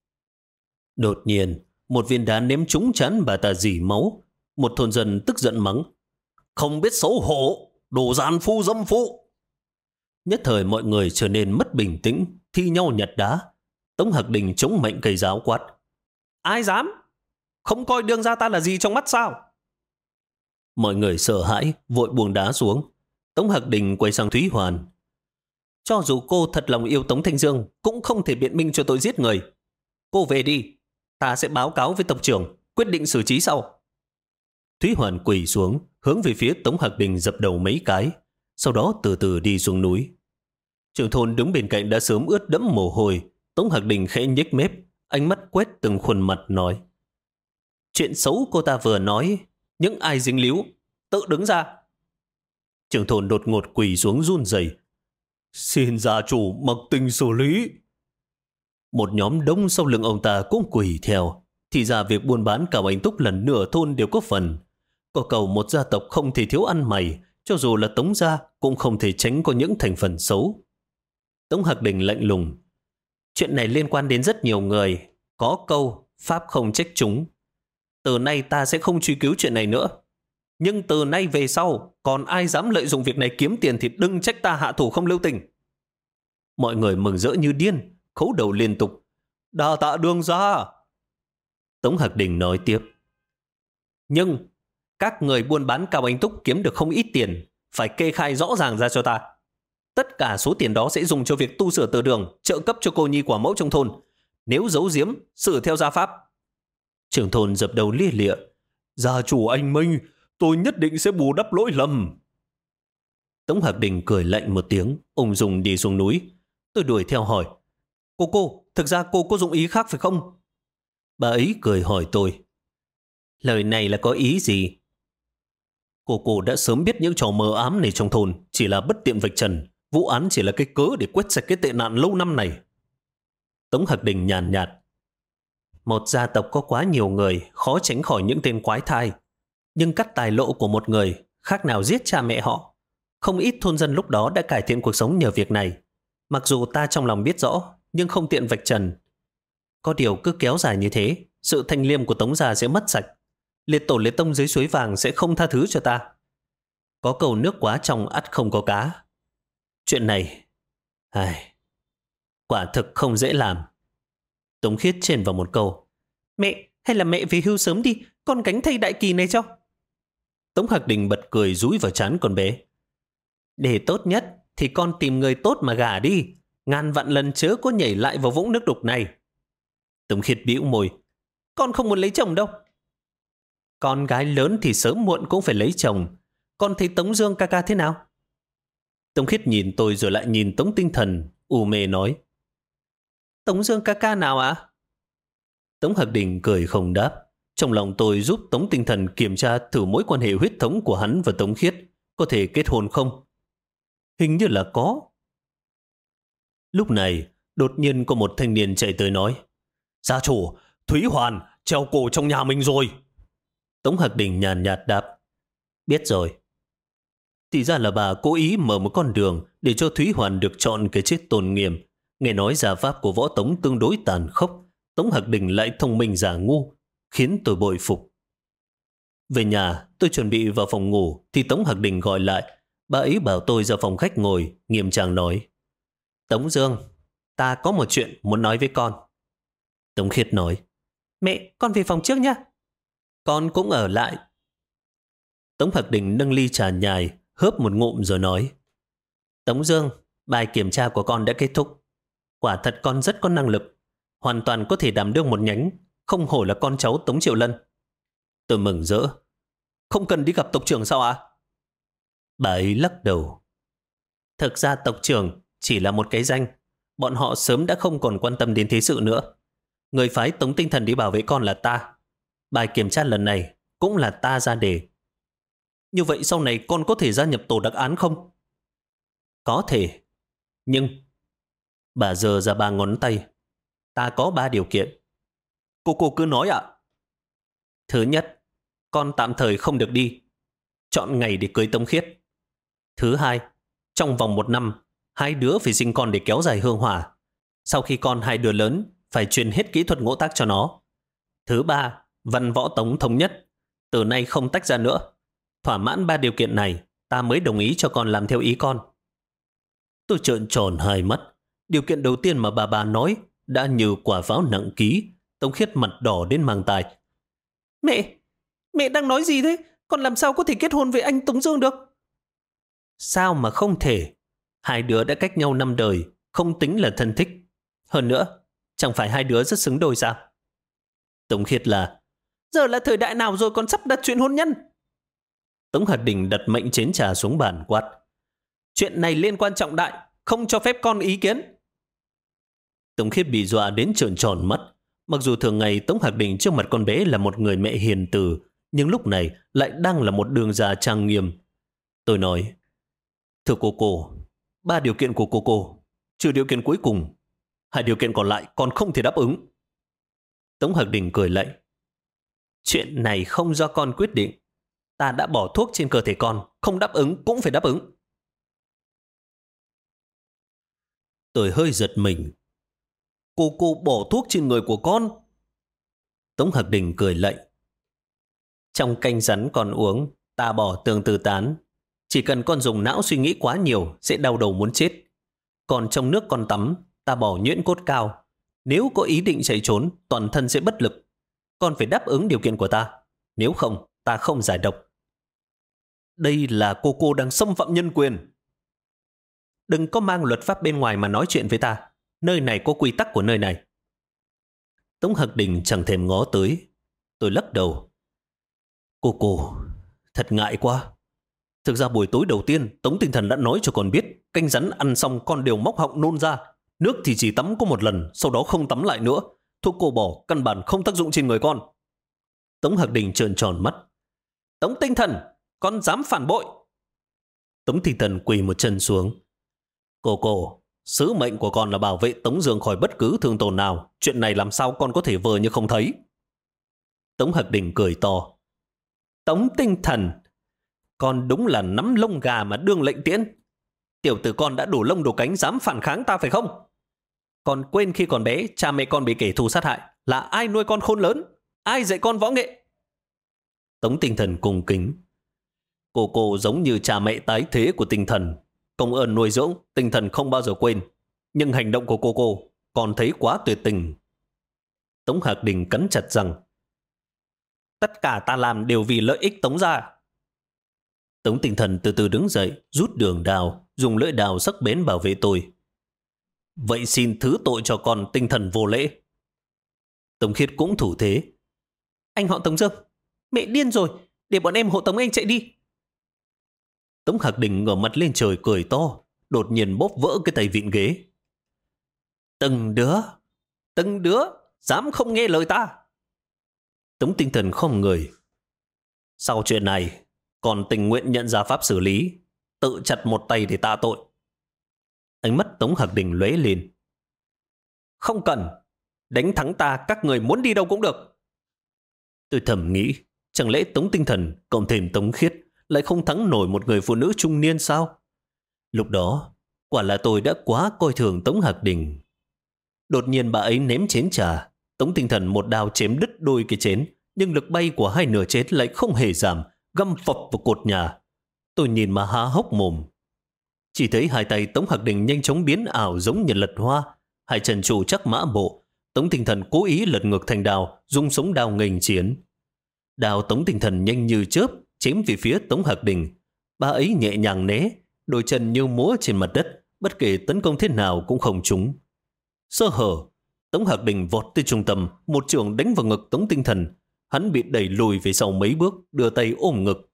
[SPEAKER 1] Đột nhiên, một viên đá ném trúng trán bà ta rỉ máu. Một thôn dân tức giận mắng. Không biết xấu hổ, đồ gian phu dâm phụ. Nhất thời mọi người trở nên mất bình tĩnh, thi nhau nhặt đá. Tống Hạc Đình chống mạnh cây giáo quát. Ai dám? Không coi đương gia ta là gì trong mắt sao? Mọi người sợ hãi, vội buông đá xuống. Tống Hạc Đình quay sang Thúy Hoàn. Cho dù cô thật lòng yêu Tống Thanh Dương, cũng không thể biện minh cho tội giết người. Cô về đi, ta sẽ báo cáo với tộc trưởng, quyết định xử trí sau. Thúy Hoàn quỳ xuống, hướng về phía Tống Hạc Đình dập đầu mấy cái, sau đó từ từ đi xuống núi. Trưởng thôn đứng bên cạnh đã sớm ướt đẫm mồ hôi. Tống Hạc Đình khẽ nhếch mép, ánh mắt quét từng khuôn mặt nói. Chuyện xấu cô ta vừa nói, những ai dính líu, tự đứng ra. Trưởng thôn đột ngột quỳ xuống run rẩy. Xin gia chủ mặc tình xử lý. Một nhóm đông sau lưng ông ta cũng quỳ theo. Thì ra việc buôn bán Cao Anh Túc lần nửa thôn đều có phần. Có cầu một gia tộc không thể thiếu ăn mày, cho dù là Tống gia cũng không thể tránh có những thành phần xấu. Tống Hạc Đình lạnh lùng. Chuyện này liên quan đến rất nhiều người. Có câu, pháp không trách chúng. Từ nay ta sẽ không truy cứu chuyện này nữa. Nhưng từ nay về sau, còn ai dám lợi dụng việc này kiếm tiền thì đừng trách ta hạ thủ không lưu tình. Mọi người mừng rỡ như điên, khấu đầu liên tục. Đa tạ đương gia. Tống Hạc Đình nói tiếp. Nhưng các người buôn bán Cao Anh Túc kiếm được không ít tiền, phải kê khai rõ ràng ra cho ta. Tất cả số tiền đó sẽ dùng cho việc tu sửa từ đường, trợ cấp cho cô nhi quả mẫu trong thôn. Nếu giấu giếm, xử theo gia pháp. Trưởng thôn dập đầu lia lịa. Gia chủ anh Minh, tôi nhất định sẽ bù đắp lỗi lầm. Tống Hạc Đình cười lạnh một tiếng, ung dung đi xuống núi. Tôi đuổi theo hỏi. Cô, thực ra cô có dụng ý khác phải không? Bà ấy cười hỏi tôi. Lời này là có ý gì? Cô đã sớm biết những trò mờ ám này trong thôn chỉ là bất tiện vạch trần,
[SPEAKER 2] Vụ án chỉ là cái cớ để quét sạch cái tệ nạn lâu năm này.
[SPEAKER 1] Tống Hạc Đình nhàn nhạt. Một gia tộc có quá nhiều người, khó tránh khỏi những tên quái thai. Nhưng cắt tài lộ của một người khác nào giết cha mẹ họ. Không ít thôn dân lúc đó đã cải thiện cuộc sống nhờ việc này. Mặc dù ta trong lòng biết rõ, nhưng không tiện vạch trần. Có điều cứ kéo dài như thế, sự thanh liêm của Tống gia sẽ mất sạch. Liệt tổ liệt tông dưới suối vàng sẽ không tha thứ cho ta. Có câu nước quá trong ắt không có cá. Chuyện này, quả thực không dễ làm. Tống Khiết chèn vào một câu. Mẹ, hay là mẹ về hưu sớm đi, con gánh thay đại kỳ này cho. Tống Hạc Đình bật cười dúi vào trán con bé. Để tốt nhất thì con tìm người tốt mà gả đi. Ngàn vạn lần chớ có nhảy lại vào vũng nước đục này. Tống Khiết bĩu môi. Con không muốn lấy chồng đâu. Con gái lớn thì sớm muộn cũng phải lấy chồng. Con thấy Tống Dương ca ca thế nào? Tống Khiết nhìn tôi rồi lại nhìn Tống Tinh Thần, u mê nói. Tống Dương ca ca nào ạ? Tống Hạc Đình cười không đáp. Trong lòng tôi giúp Tống Tinh Thần kiểm tra thử mối quan hệ huyết thống của hắn và Tống Khiết có thể kết hôn không. Hình như là có. Lúc này, đột nhiên có một thanh niên chạy tới nói. Gia chủ, Thúy Hoàn treo cổ trong nhà mình rồi. Tống Hạc Đình nhàn nhạt đáp. Biết rồi. Thì ra là bà cố ý mở một con đường để cho Thúy Hoàn được chọn cái chết tôn nghiêm. Nghe nói giả pháp của võ Tống tương đối tàn khốc, Tống Hạc Đình lại thông minh giả ngu, khiến tôi bội phục. Về nhà, tôi chuẩn bị vào phòng ngủ thì Tống Hạc Đình gọi lại. Bà ấy bảo tôi ra phòng khách ngồi, nghiêm trang nói. Tống Dương, ta có một chuyện muốn nói với con. Tống Khiết nói. Mẹ, con về phòng trước nhé. Con cũng ở lại. Tống Hạc Đình nâng ly trà nhài, hớp một ngụm rồi nói. Tống Dương, bài kiểm tra của con đã kết thúc. Quả thật con rất có năng lực, hoàn toàn có thể đảm đương một nhánh, không hổ là con cháu Tống Triệu Lân. Tôi mừng rỡ. Không cần đi gặp tộc trưởng sao ạ? Bà ấy lắc đầu. Thực ra tộc trưởng chỉ là một cái danh. Bọn họ sớm đã không còn quan tâm đến thế sự nữa. Người phái Tống Tinh Thần đi bảo vệ con là ta. Bài kiểm tra lần này cũng là ta ra đề. Như vậy sau này con có thể gia nhập tổ đặc án không? Có thể. Nhưng bà giơ ra 3 ngón tay. Ta có 3 điều kiện. Cô cứ nói ạ. Thứ nhất, con tạm thời không được đi. Chọn ngày để cưới Tống Khiết. Thứ hai, trong vòng 1 năm, 2 đứa phải sinh con để kéo dài hương hỏa. Sau khi con 2 đứa lớn, phải truyền hết kỹ thuật ngỗ tác cho nó. Thứ ba, văn võ Tống thống nhất. Từ nay không tách ra nữa. Thỏa mãn 3 điều kiện này, ta mới đồng ý cho con làm theo ý con. Tôi trợn tròn hai mắt. Điều kiện đầu tiên mà bà nói đã như quả pháo nặng ký. Tống Khiết mặt đỏ đến mang tai. Mẹ đang nói gì thế? Con làm sao có thể kết hôn với anh Tống Dương được? Sao mà không thể? 2 đứa đã cách nhau 5 đời, không tính là thân thích. Hơn nữa, chẳng phải 2 đứa rất xứng đôi sao? Tống Khiết là. Giờ là thời đại nào rồi còn sắp đặt chuyện hôn nhân? Tống Hạc Đình đặt mệnh chén trà xuống bàn quát. Chuyện này liên quan trọng đại, không cho phép con ý kiến. Tống Khiết bị dọa đến trợn tròn mắt. Mặc dù thường ngày Tống Hạc Đình trước mặt con bé là một người mẹ hiền từ, nhưng lúc này lại đang là một đường già trang nghiêm. Tôi nói, thưa cô, 3 điều kiện của cô, trừ điều kiện cuối cùng, 2 điều kiện còn lại còn không thể đáp ứng. Tống Hạc Đình cười lạnh. Chuyện này không do con quyết định. Ta đã bỏ thuốc trên cơ thể con, không đáp ứng cũng phải đáp ứng. Tôi hơi giật mình. Cô bỏ thuốc trên người của con. Tống Hạc Đình cười lạnh. Trong canh rắn con uống, ta bỏ tương tư tán. Chỉ cần con dùng não suy nghĩ quá nhiều, sẽ đau đầu muốn chết. Còn trong nước con tắm, ta bỏ nhuyễn cốt cao. Nếu có ý định chạy trốn, toàn thân sẽ bất lực. Con phải đáp ứng điều kiện của ta. Nếu không, ta không giải độc. Đây là cô đang xâm phạm nhân quyền. Đừng có mang luật pháp bên ngoài mà nói chuyện với ta. Nơi này có quy tắc của nơi này. Tống Hạc Đình chẳng thèm ngó tới. Tôi lắc đầu. Cô, thật ngại quá. Thực ra buổi tối đầu tiên, Tống Tinh Thần đã nói cho con biết, canh rắn ăn xong con đều móc họng nôn ra. Nước thì chỉ tắm có 1 lần, sau đó không tắm lại nữa. Thuốc cô bỏ, căn bản không tác dụng trên người con. Tống Hạc Đình trợn tròn mắt. Tống Tinh Thần, con dám phản bội? Tống Tinh Thần quỳ một chân xuống. Cô, sứ mệnh của con là bảo vệ Tống Dương khỏi bất cứ thương tổn nào. Chuyện này làm sao con có thể vờ như không thấy? Tống Hạc Đình cười to. Tống Tinh Thần, con đúng là nắm lông gà mà đương lệnh tiễn. Tiểu tử con đã đủ lông đủ cánh dám phản kháng ta phải không? Con quên khi còn bé cha mẹ con bị kẻ thù sát hại, là ai nuôi con khôn lớn? Ai dạy con võ nghệ? Tống Tinh Thần cung kính. Cô giống như cha mẹ tái thế của Tinh Thần. Công ơn nuôi dưỡng, Tinh Thần không bao giờ quên. Nhưng hành động của cô còn thấy quá tuyệt tình. Tống Hạc Đình cắn chặt răng. Tất cả ta làm đều vì lợi ích Tống gia. Tống Tinh Thần từ từ đứng dậy, rút đường đào, dùng lưỡi đào sắc bén bảo vệ tôi. Vậy xin thứ tội cho con Tinh Thần vô lễ. Tống Khiết cũng thủ thế. Anh họ Tống Dương, mẹ điên rồi, để bọn em hộ tống anh chạy đi. Tống Hạc Đình ngửa mặt lên trời cười to, đột nhiên bóp vỡ cái tay vịn ghế. Từng đứa, dám không nghe lời ta. Tống Tinh Thần không người. Sau chuyện này, còn tình nguyện nhận ra pháp xử lý, tự chặt một tay để tạ tội. Ánh mắt Tống Hạc Đình lóe lên. Không cần, đánh thắng ta các người muốn đi đâu cũng được. Tôi thầm nghĩ, chẳng lẽ Tống Tinh Thần cộng thêm Tống Khiết lại không thắng nổi một người phụ nữ trung niên sao? Lúc đó, quả là tôi đã quá coi thường Tống Hạc Đình. Đột nhiên bà ấy ném chén trà, Tống Tinh Thần một đao chém đứt đôi cái chén, nhưng lực bay của hai nửa chén lại không hề giảm, găm phập vào cột nhà. Tôi nhìn mà há hốc mồm. Chỉ thấy hai tay Tống Hạc Đình nhanh chóng biến ảo giống như lật hoa, hai chân trụ chắc mã bộ. Tống Tinh Thần cố ý lật ngược thành đao, dùng sống đao nghênh chiến. Đao Tống Tinh Thần nhanh như chớp chém về phía Tống Hạc Đình. Bà ấy nhẹ nhàng né, đôi chân như múa trên mặt đất, bất kể tấn công thế nào cũng không trúng. Sơ hở, Tống Hạc Đình vọt tới trung tâm, một chưởng đánh vào ngực Tống Tinh Thần. Hắn bị đẩy lùi về sau mấy bước, đưa tay ôm ngực.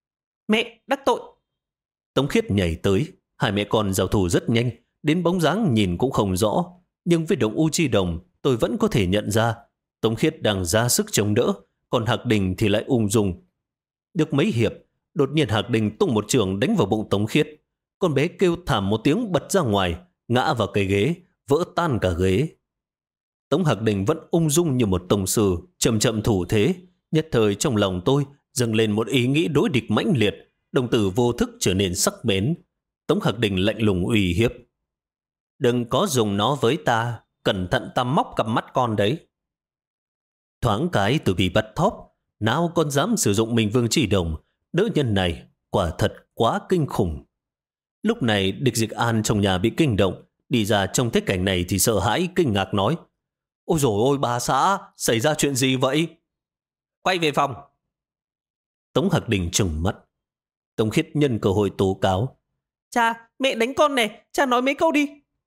[SPEAKER 1] Mẹ, đắc tội! Tống Khiết nhảy tới, hai mẹ con giao thủ rất nhanh, đến bóng dáng nhìn cũng không rõ. Nhưng với động U Chi Đồng, tôi vẫn có thể nhận ra Tống Khiết đang ra sức chống đỡ, còn Hạc Đình thì lại ung dung. Được mấy hiệp, đột nhiên Hạc Đình tung một chưởng đánh vào bụng Tống Khiết. Con bé kêu thảm một tiếng bật ra ngoài, ngã vào cây ghế, vỡ tan cả ghế. Tống Hạc Đình vẫn ung dung như một tông sư, chậm chậm thủ thế. Nhất thời trong lòng tôi dâng lên một ý nghĩ đối địch mãnh liệt, đồng tử vô thức trở nên sắc bén. Tống Hạc Đình lạnh lùng uy hiếp. Đừng có dùng nó với ta, cẩn thận ta móc cặp mắt con đấy. Thoáng cái tôi bị bắt thóp, nào con dám sử dụng Minh Vương Chỉ Đồng, nữ nhân này quả thật quá kinh khủng. Lúc này Địch Dịch An trong nhà bị kinh động, đi ra trong thế cảnh này thì sợ hãi kinh ngạc nói: Ôi dồi ôi bà xã, xảy ra chuyện gì vậy? Quay về phòng. Tống Hạc Đình trừng mắt. Tống Khiết nhân cơ hội tố cáo: Cha, mẹ đánh con này, cha nói mấy câu đi.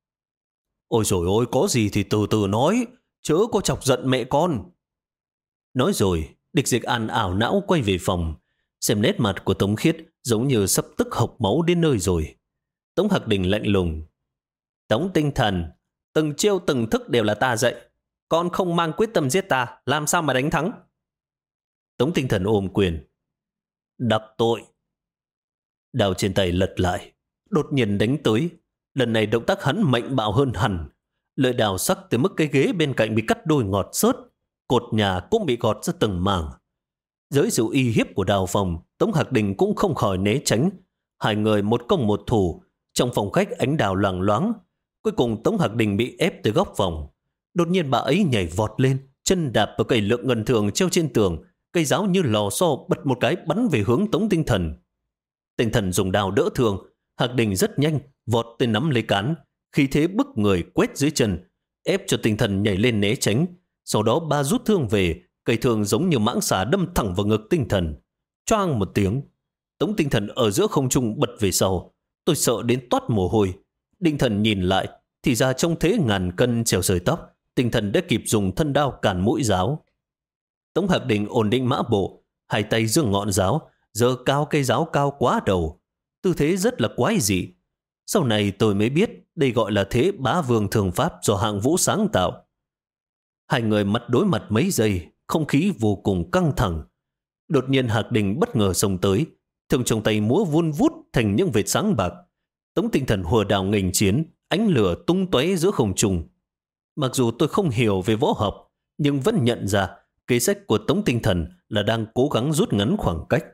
[SPEAKER 1] Ôi dồi ôi, có gì thì từ từ nói, chớ có chọc giận mẹ con. Nói rồi, Địch Dịch An ảo não quay về phòng, xem nét mặt của Tống Khiết giống như sắp tức hộc máu đến nơi rồi. Tống Hạc Đình lạnh lùng: Tống Tinh Thần, từng chiêu từng thức đều là ta dạy. Con không mang quyết tâm giết ta, làm sao mà đánh thắng? Tống Tinh Thần ôm quyền: Đắc tội. Đao trên tay lật lại, đột nhiên đánh tới. Lần này động tác hắn mạnh bạo hơn hẳn. Lưỡi đao sắc tới mức cái ghế bên cạnh bị cắt đôi ngọt xớt, cột nhà cũng bị gọt ra từng mảng. Dưới sự uy hiếp của Đào Phòng, Tống Hạc Đình cũng không khỏi né tránh. Hai người một công một thủ, trong phòng khách ánh đào loàng loáng. Cuối cùng Tống Hạc Đình bị ép tới góc phòng. Đột nhiên bà ấy nhảy vọt lên, chân đạp vào cây lượng ngân thường treo trên tường, cây giáo như lò xo bật một cái bắn về hướng Tống Tinh Thần. Tinh Thần dùng đao đỡ thương, Hạc Đình rất nhanh vọt tới nắm lấy cán, khí thế bức người quét dưới chân, ép cho Tinh Thần nhảy lên né tránh. Sau đó ba rút thương về, cây thương giống như mãng xà đâm thẳng vào ngực Tinh Thần. Choang một tiếng, Tống Tinh Thần ở giữa không trung bật về sau. Tôi sợ đến toát mồ hôi. Định Thần nhìn lại, thì ra trong thế ngàn cân treo sợi tóc, Tinh Thần đã kịp dùng thân đao cản mũi giáo. Tống Hạc Đình ổn định mã bộ, hai tay giương ngọn giáo, giơ cao cây giáo cao quá đầu, tư thế rất là quái dị. Sau này tôi mới biết đây gọi là thế bá vương thường pháp do Hạng Vũ sáng tạo. Hai người mặt đối mặt mấy giây, không khí vô cùng căng thẳng. Đột nhiên Hạc Đình bất ngờ xông tới, thương trong tay múa vun vút thành những vệt sáng bạc. Tống Tinh Thần hùa đào nghênh chiến, ánh lửa tung tóe giữa không trung. Mặc dù tôi không hiểu về võ học, nhưng vẫn nhận ra kế sách của Tống Tinh Thần là đang cố gắng rút ngắn khoảng cách.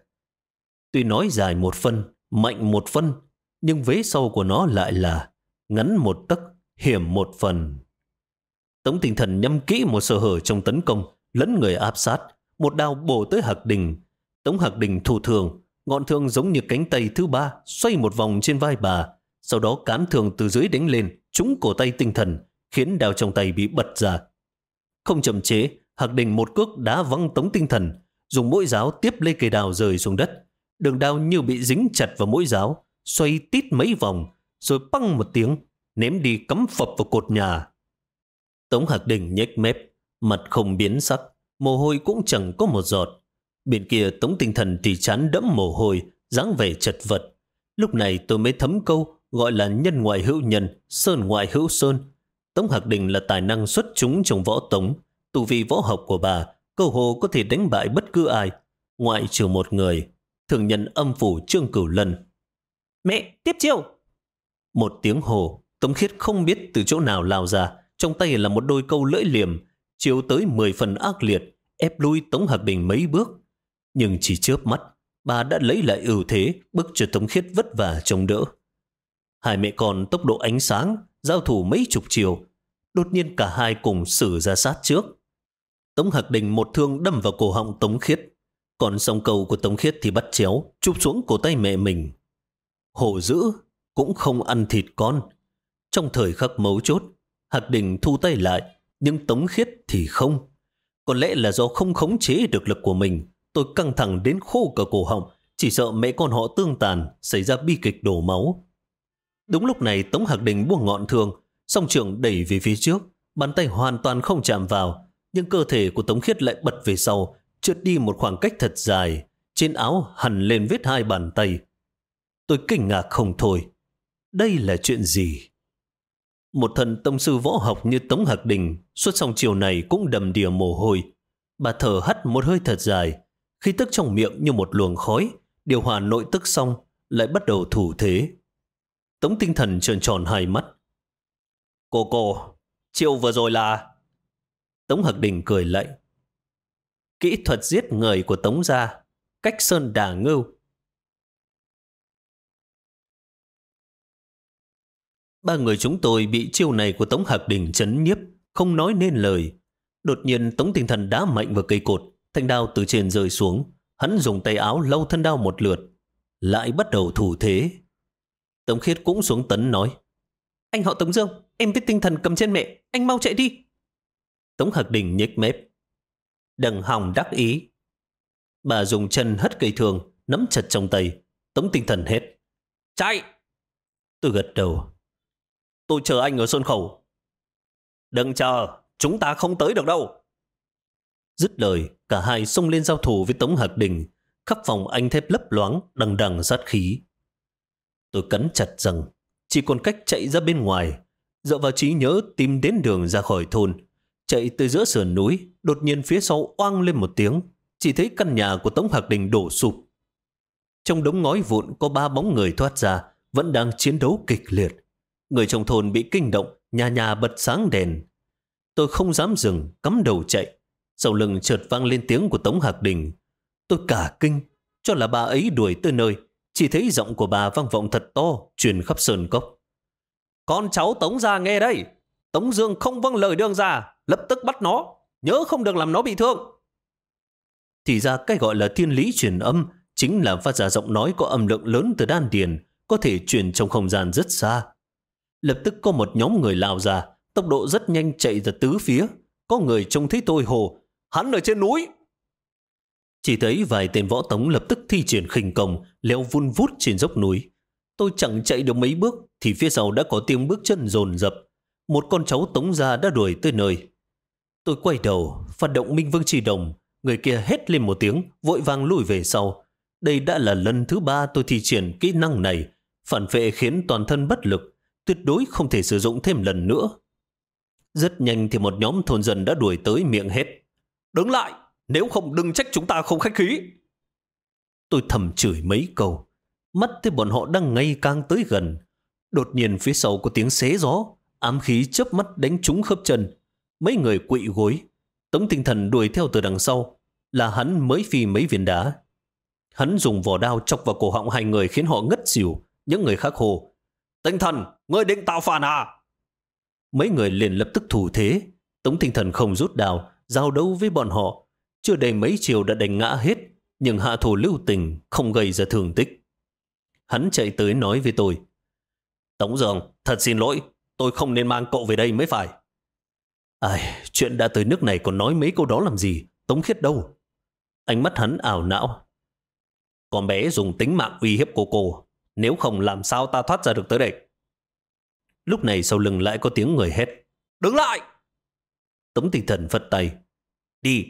[SPEAKER 1] Tuy nói dài một phân, mạnh một phân, nhưng vế sau của nó lại là ngắn một tấc, hiểm một phần. Tống Tinh Thần nhắm kỹ một sơ hở trong tấn công, lẫn người áp sát, một đao bổ tới Hạc Đình. Tống Hạc Đình thủ thường, ngọn thương giống như cánh tay thứ ba xoay một vòng trên vai bà, sau đó cán thương từ dưới đánh lên, trúng cổ tay Tinh Thần, khiến đao trong tay bị bật ra. Không chậm chế, Hạc Đình một cước đá văng Tống Tinh Thần, dùng mũi giáo tiếp lấy cây đao rơi xuống đất. Đường đao như bị dính chặt vào mũi giáo, xoay tít mấy vòng, rồi băng một tiếng, ném đi cắm phập vào cột nhà. Tống Hạc Đình nhếch mép, mặt không biến sắc, mồ hôi cũng chẳng có một giọt. Bên kia Tống Tinh Thần thì chán đẫm mồ hôi, dáng vẻ chật vật. Lúc này tôi mới thấm câu gọi là nhân ngoại hữu nhân, sơn ngoại hữu sơn. Tống Hạc Đình là tài năng xuất chúng trong võ tống. Tu vi võ học của bà cơ hồ có thể đánh bại bất cứ ai, ngoại trừ một người, thường nhân âm phủ Trương Cửu Lân. Mẹ, tiếp chiêu! Một tiếng hồ, Tống Khiết không biết từ chỗ nào lao ra, trong tay là một đôi câu lưỡi liềm, chiếu tới 10 phần ác liệt, ép lui Tống Hạc Đình mấy bước. Nhưng chỉ chớp mắt, bà đã lấy lại ưu thế, bức cho Tống Khiết vất vả chống đỡ. Hai mẹ con tốc độ ánh sáng, giao thủ mấy chục chiều, đột nhiên cả hai cùng xử ra sát trước. Tống Hạc Đình một thương đâm vào cổ họng Tống Khiết, còn song cầu của Tống Khiết thì bắt chéo, chụp xuống cổ tay mẹ mình. Hổ dữ cũng không ăn thịt con. Trong thời khắc mấu chốt, Hạc Đình thu tay lại, nhưng Tống Khiết thì không. Có lẽ là do không khống chế được lực của mình, tôi căng thẳng đến khô cả cổ họng, chỉ sợ mẹ con họ tương tàn, xảy ra bi kịch đổ máu. Đúng lúc này Tống Hạc Đình buông ngọn thương, song trường đẩy về phía trước, bàn tay hoàn toàn không chạm vào, nhưng cơ thể của Tống Khiết lại bật về sau, trượt đi một khoảng cách thật dài, trên áo hằn lên vết hai bàn tay. Tôi kinh ngạc không thôi. Đây là chuyện gì? Một thần tông sư võ học như Tống Hạc Đình suốt xong chiều này cũng đầm đìa mồ hôi. Bà thở hắt một hơi thật dài, khí tức trong miệng như một luồng khói, điều hòa nội tức xong lại bắt đầu thủ thế. Tống Tinh Thần tròn tròn hai mắt. Cô, chiều vừa rồi là... Tống Hạc Đình cười lạnh. Kỹ thuật giết người của Tống gia, cách sơn đà ngưu. Ba người chúng tôi bị chiêu này của Tống Hạc Đình trấn nhiếp, không nói nên lời. Đột nhiên Tống Tinh Thần đá mạnh vào cây cột, thanh đao từ trên rơi xuống. Hắn dùng tay áo lau thân đao một lượt, lại bắt đầu thủ thế. Tống Khiết cũng xuống tấn nói: Anh họ Tống Dương, em biết Tinh Thần cầm trên mẹ, anh mau chạy đi. Tống Hạc Đình nhếch mép: Đừng hòng đắc ý. Bà dùng chân hất cây thường, nắm chặt trong tay. Tống Tinh Thần hét: Chạy! Tôi gật đầu. Tôi chờ anh ở Sơn Khẩu. Đừng chờ, chúng ta không tới được đâu. Dứt lời, cả hai xông lên giao thủ với Tống Hạc Đình, khắp phòng anh thép lấp loáng, đằng đằng sát khí. Tôi cắn chặt răng, chỉ còn cách chạy ra bên ngoài, dựa vào trí nhớ tìm đến đường ra khỏi thôn. Chạy tới giữa sườn núi, đột nhiên phía sau oang lên một tiếng, chỉ thấy căn nhà của Tống Hạc Đình đổ sụp. Trong đống ngói vụn có 3 bóng người thoát ra, vẫn đang chiến đấu kịch liệt. Người trong thôn bị kinh động, nhà nhà bật sáng đèn. Tôi không dám dừng, cắm đầu chạy. Sau lưng chợt vang lên tiếng của Tống Hạc Đình. Tôi cả kinh, cho là bà ấy đuổi tới nơi. Chỉ thấy giọng của bà vang vọng thật to, truyền khắp sơn cốc. Con cháu Tống gia nghe đây. Tống Dương không vâng lời đương gia, lập tức bắt nó, nhớ không được làm nó bị thương. Thì ra cái gọi là thiên lý truyền âm chính là phát ra giọng nói có âm lượng lớn từ đan điền, có thể truyền trong không gian rất xa. Lập tức có một nhóm người lao ra, tốc độ rất nhanh chạy ra tứ phía. Có người trông thấy tôi hồ: Hắn ở trên núi! Chỉ thấy vài tên võ tống lập tức thi triển khinh công, leo vun vút trên dốc núi. Tôi chẳng chạy được mấy bước thì phía sau đã có tiếng bước chân dồn dập. Một con cháu Tống gia đã đuổi tới nơi. Tôi quay đầu, phát động Minh Vương Chỉ Đồng. Người kia hét lên một tiếng, vội vàng lùi về sau. Đây đã là lần thứ 3 tôi thi triển kỹ năng này. Phản vệ khiến toàn thân bất lực, tuyệt đối không thể sử dụng thêm lần nữa. Rất nhanh thì một nhóm thôn dân đã đuổi tới, miệng hét: Đứng lại, nếu không đừng trách chúng ta không khách khí. Tôi thầm chửi mấy câu, mắt thấy bọn họ đang ngày càng tới gần. Đột nhiên phía sau có tiếng xé gió, ám khí chớp mắt đánh trúng khớp chân. Mấy người quỵ gối. Tống Tinh Thần đuổi theo từ đằng sau. Là hắn mới phi mấy viên đá. Hắn dùng vỏ đao chọc vào cổ họng hai người khiến họ ngất xỉu. Những người khác hô: Tinh Thần, ngươi định tạo phản à? Mấy người liền lập tức thủ thế. Tống Tinh Thần không rút đao, giao đấu với bọn họ. Chưa đầy mấy chiều đã đánh ngã hết, nhưng hạ thủ lưu tình, không gây ra thương tích. Hắn chạy tới nói với tôi: Tống Dương, thật xin lỗi, tôi không nên mang cậu về đây mới phải. Ai, chuyện đã tới nước này còn nói mấy câu đó làm gì? Tống Khiết đâu? Ánh mắt hắn ảo não. Con bé dùng tính mạng uy hiếp cô, nếu không làm sao ta thoát ra được tới đây? Lúc này sau lưng lại có tiếng người hét: Đứng lại! Tống Tinh Thần phất tay: Đi!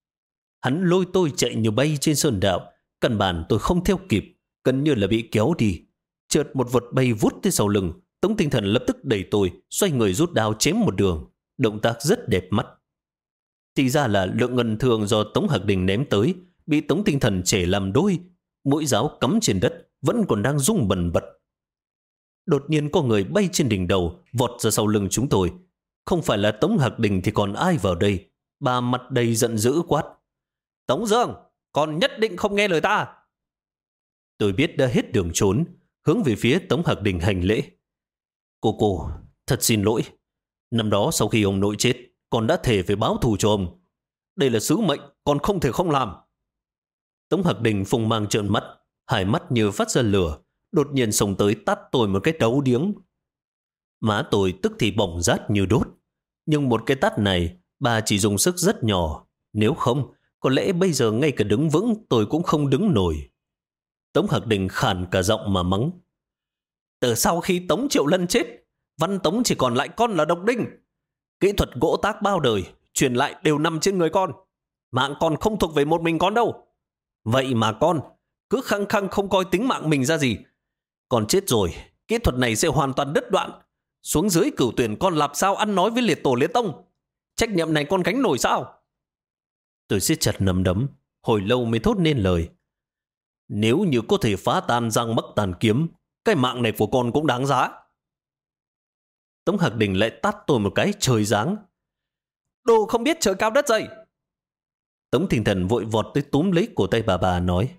[SPEAKER 1] Hắn lôi tôi chạy như bay trên sơn đạo. Căn bản tôi không theo kịp, gần như là bị kéo đi. Chợt một vật bay vút tới sau lưng. Tống Tinh Thần lập tức đẩy tôi, xoay người rút đao chém một đường. Động tác rất đẹp mắt. Thì ra là lượng ngân thường do Tống Hạc Đình ném tới bị Tống Tinh Thần chẻ làm đôi. Mũi giáo cắm trên đất vẫn còn đang rung bần bật. Đột nhiên có người bay trên đỉnh đầu, vọt ra sau lưng chúng tôi. Không phải là Tống Hạc Đình thì còn ai vào đây? Bà mặt đầy giận dữ quát: Tống Dương, con nhất định không nghe lời ta! Tôi biết đã hết đường trốn, hướng về phía Tống Hạc Đình hành lễ. Cô, thật xin lỗi. Năm đó sau khi ông nội chết, con đã thề phải báo thù cho ông. Đây là sứ mệnh, con không thể không làm. Tống Hạc Đình phùng mang trợn mắt, hai mắt như phát ra lửa, đột nhiên xông tới tát tôi một cái đấu điếng. Má tôi tức thì bỏng rát như đốt. Nhưng một cái tát này, bà chỉ dùng sức rất nhỏ. Nếu không, có lẽ bây giờ ngay cả đứng vững tôi cũng không đứng nổi. Tống Hạc Đình khàn cả giọng mà mắng: Từ sau khi Tống Triệu Lân chết, Văn Tống chỉ còn lại con là Độc Đinh. Kỹ thuật gỗ tác bao đời truyền lại đều nằm trên người con. Mạng con không thuộc về một mình con đâu. Vậy mà con cứ khăng khăng không coi tính mạng mình ra gì. Con chết rồi, kỹ thuật này sẽ hoàn toàn đứt đoạn. Xuống dưới Cửu Tuyển con làm sao ăn nói với liệt tổ liệt tông? Trách nhiệm này con gánh nổi sao? Tôi siết chặt nắm đấm, hồi lâu mới thốt nên lời: Nếu như có thể phá tan răng mắc tàn kiếm, cái mạng này của con cũng đáng giá. Tống Hạc Đình lại tát tôi một cái trời giáng: Đồ không biết trời cao đất dày! Tống Tinh Thần vội vọt tới túm lấy cổ tay bà nói: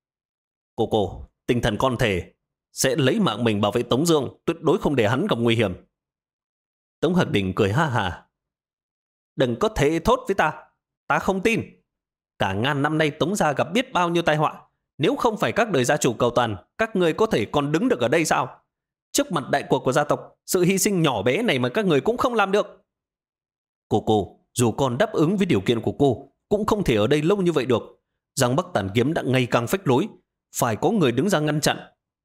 [SPEAKER 1] Cô, Tinh Thần con thề sẽ lấy mạng mình bảo vệ Tống Dương, tuyệt đối không để hắn gặp nguy hiểm. Tống Hạc Đình cười ha hà: Đừng có thể thốt với ta không tin. Cả ngàn năm nay Tống gia gặp biết bao nhiêu tai họa. Nếu không phải các đời gia chủ cầu toàn, các người có thể còn đứng được ở đây sao? Trước mặt đại cuộc của gia tộc, sự hy sinh nhỏ bé này mà các người cũng không làm được. Cô, dù con đáp ứng với điều kiện của cô, cũng không thể ở đây lâu như vậy được. Giang Bắc Tản Kiếm đã ngày càng phách lối, phải có người đứng ra ngăn chặn.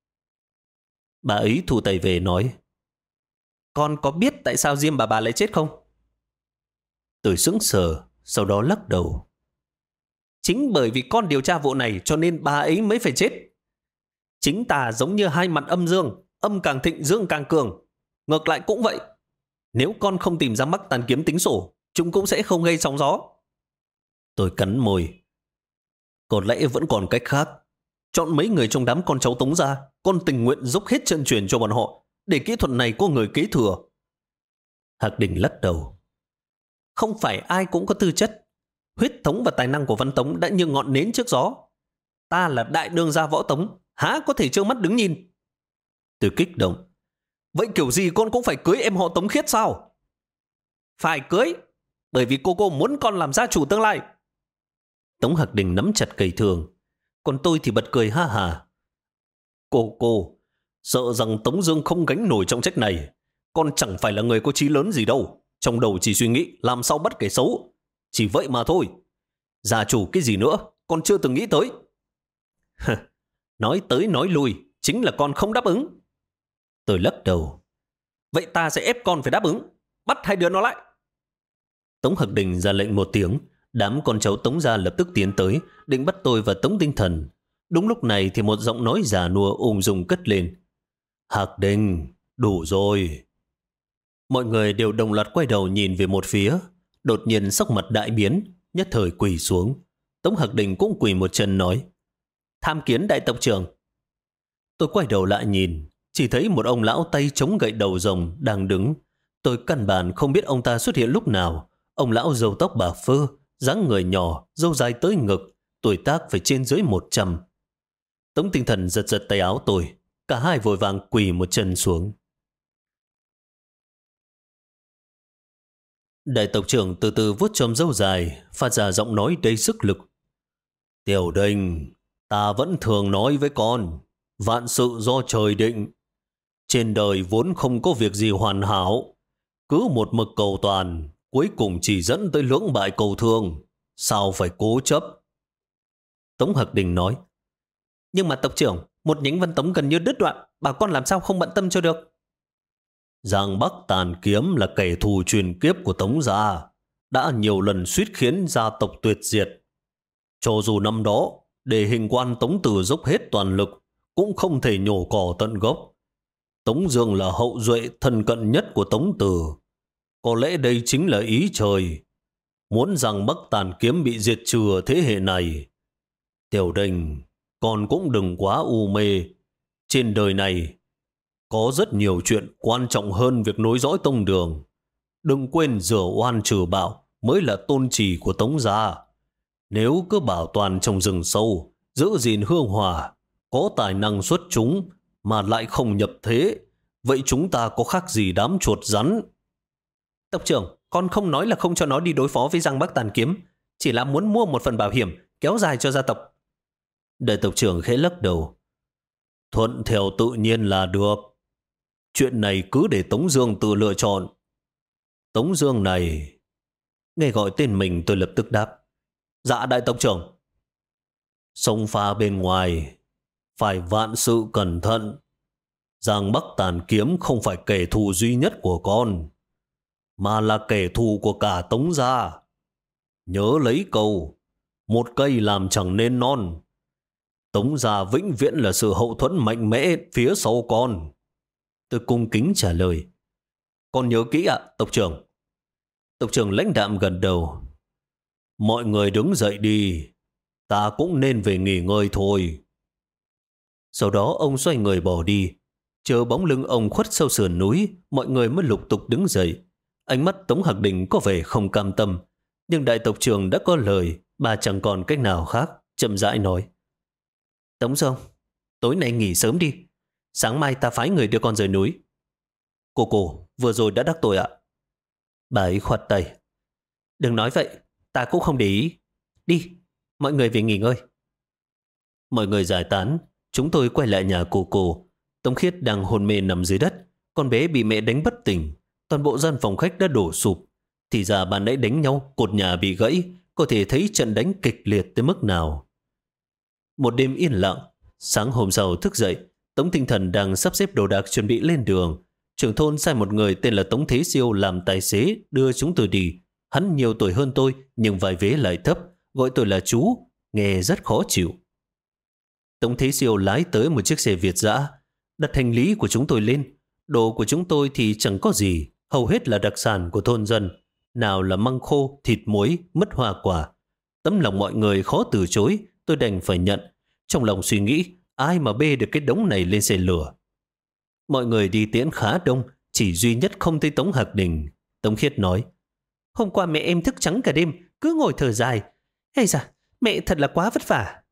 [SPEAKER 1] Bà ấy thu tay về nói: Con có biết tại sao Diêm bà lại chết không? Tôi sững sờ, sau đó lắc đầu. Chính bởi vì con điều tra vụ này cho nên bà ấy mới phải chết. Chính ta giống như hai mặt âm dương, âm càng thịnh dương càng cường. Ngược lại cũng vậy. Nếu con không tìm ra Bắc Tàn Kiếm tính sổ, chúng cũng sẽ không gây sóng gió. Tôi cắn môi. Có lẽ vẫn còn cách khác. Chọn mấy người trong đám con cháu Tống ra, con tình nguyện dốc hết chân truyền cho bọn họ, để kỹ thuật này có người kế thừa. Hạc Đình lắc đầu. Không phải ai cũng có tư chất. Huyết thống và tài năng của Văn Tống đã như ngọn nến trước gió. Ta là đại đương gia Võ Tống, há có thể trơ mắt đứng nhìn. Tôi kích động. Vậy kiểu gì con cũng phải cưới em họ Tống Khiết sao? Phải cưới, bởi vì cô muốn con làm gia chủ tương lai. Tống Hạc Đình nắm chặt cây thường, còn tôi thì bật cười ha hà. Cô, sợ rằng Tống Dương không gánh nổi trọng trách này. Con chẳng phải là người có chí lớn gì đâu. Trong đầu chỉ suy nghĩ làm sao bắt kẻ xấu. Chỉ vậy mà thôi. Gia chủ cái gì nữa, con chưa từng nghĩ tới. Nói tới nói lui, chính là con không đáp ứng. Tôi lắc đầu. Vậy ta sẽ ép con phải đáp ứng. Bắt hai đứa nó lại. Tống Hạc Đình ra lệnh một tiếng. Đám con cháu Tống gia lập tức tiến tới, định bắt tôi và Tống Tinh Thần. Đúng lúc này thì một giọng nói già nua ung dung cất lên. Hạc Đình, đủ rồi. Mọi người đều đồng loạt quay đầu nhìn về một phía. Đột nhiên sắc mặt đại biến, nhất thời quỳ xuống. Tống Hạc Đình cũng quỳ một chân nói: Tham kiến đại tộc trưởng. Tôi quay đầu lại nhìn, chỉ thấy một ông lão tay chống gậy đầu rồng đang đứng. Tôi căn bản không biết ông ta xuất hiện lúc nào. Ông lão râu tóc bạc phơ, dáng người nhỏ, râu dài tới ngực, tuổi tác phải trên dưới 100. Tống Tinh Thần giật giật tay áo tôi, cả hai vội vàng quỳ một chân xuống. Đại tộc trưởng từ từ vuốt chòm râu dài, phát ra giọng nói đầy sức lực. Tiểu Đình, ta vẫn thường nói với con, vạn sự do trời định. Trên đời vốn không có việc gì hoàn hảo. Cứ một mực cầu toàn, cuối cùng chỉ dẫn tới lưỡng bại cầu thương. Sao phải cố chấp? Tống Hạc Đình nói. Nhưng mà tộc trưởng, một nhánh Văn Tống gần như đứt đoạn, bà con làm sao không bận tâm cho được? Giang Bắc Tàn Kiếm là kẻ thù truyền kiếp của Tống gia, đã nhiều lần suýt khiến gia tộc tuyệt diệt. Cho dù năm đó, để hình quan Tống Tử dốc hết toàn lực, cũng không thể nhổ cỏ tận gốc. Tống Dương là hậu duệ thân cận nhất của Tống Tử. Có lẽ đây chính là ý trời, muốn rằng Bắc Tàn Kiếm bị diệt trừ ở thế hệ này. Tiểu Đình, con cũng đừng quá u mê. Trên đời này, có rất nhiều chuyện quan trọng hơn việc nối dõi tông đường. Đừng quên rửa oan trừ bạo mới là tôn chỉ của Tống gia. Nếu cứ bảo toàn trong rừng sâu, giữ gìn hương hòa, có tài năng xuất chúng mà lại không nhập thế, vậy chúng ta có khác gì đám chuột rắn? Tộc trưởng, con không nói là không cho nó đi đối phó với Giang Bắc Tàn Kiếm, chỉ là muốn mua một phần bảo hiểm kéo dài cho gia tộc. Đại tộc trưởng khẽ lắc đầu. Thuận theo tự nhiên là được. Chuyện này cứ để Tống Dương tự lựa chọn. Tống Dương này... Nghe gọi tên mình tôi lập tức đáp. Dạ đại tộc trưởng. Sông pha bên ngoài, phải vạn sự cẩn thận. Giang Bắc Tàn Kiếm không phải kẻ thù duy nhất của con, mà là kẻ thù của cả Tống gia. Nhớ lấy câu, một cây làm chẳng nên non. Tống gia vĩnh viễn là sự hậu thuẫn mạnh mẽ phía sau con. Tôi cung kính trả lời. Con nhớ kỹ ạ, tộc trưởng. Tộc trưởng lãnh đạm gật đầu. Mọi người đứng dậy đi, ta cũng nên về nghỉ ngơi thôi. Sau đó ông xoay người bỏ đi. Chờ bóng lưng ông khuất sau sườn núi, mọi người mới lục tục đứng dậy. Ánh mắt Tống Hạc Đình có vẻ không cam tâm, nhưng đại tộc trưởng đã có lời, bà chẳng còn cách nào khác, chậm rãi nói. Tống Dương, tối nay nghỉ sớm đi, sáng mai ta phái người đưa con rời núi. Cô vừa rồi đã đắc tội ạ. Bà ấy khoát tay. Đừng nói vậy, ta cũng không để ý. Đi, mọi người về nghỉ ngơi. Mọi người giải tán, chúng tôi quay lại nhà cô. Tống Khiết đang hôn mê nằm dưới đất, con bé bị mẹ đánh bất tỉnh. Toàn bộ gian phòng khách đã đổ sụp. Thì ra ban nãy đánh nhau, cột nhà bị gãy, có thể thấy trận đánh kịch liệt tới mức nào. Một đêm yên lặng, sáng hôm sau thức dậy, Tống Tinh Thần đang sắp xếp đồ đạc chuẩn bị lên đường. Trưởng thôn sai một người tên là Tống Thế Siêu làm tài xế đưa chúng tôi đi. Hắn nhiều tuổi hơn tôi, nhưng vài vế lại thấp, gọi tôi là chú, nghe rất khó chịu. Tống Thế Siêu lái tới một chiếc xe Việt dã, đặt hành lý của chúng tôi lên. Đồ của chúng tôi thì chẳng có gì, hầu hết là đặc sản của thôn dân. Nào là măng khô, thịt muối, mứt hoa quả. Tấm lòng mọi người khó từ chối, tôi đành phải nhận. Trong lòng suy nghĩ, ai mà bê được cái đống này lên xe lửa. Mọi người đi tiễn khá đông, chỉ duy nhất không thấy Tống Hạc Đình. Tống Khiết nói, hôm qua mẹ em thức trắng cả đêm, cứ ngồi thở dài. Hay da, mẹ thật là quá vất vả.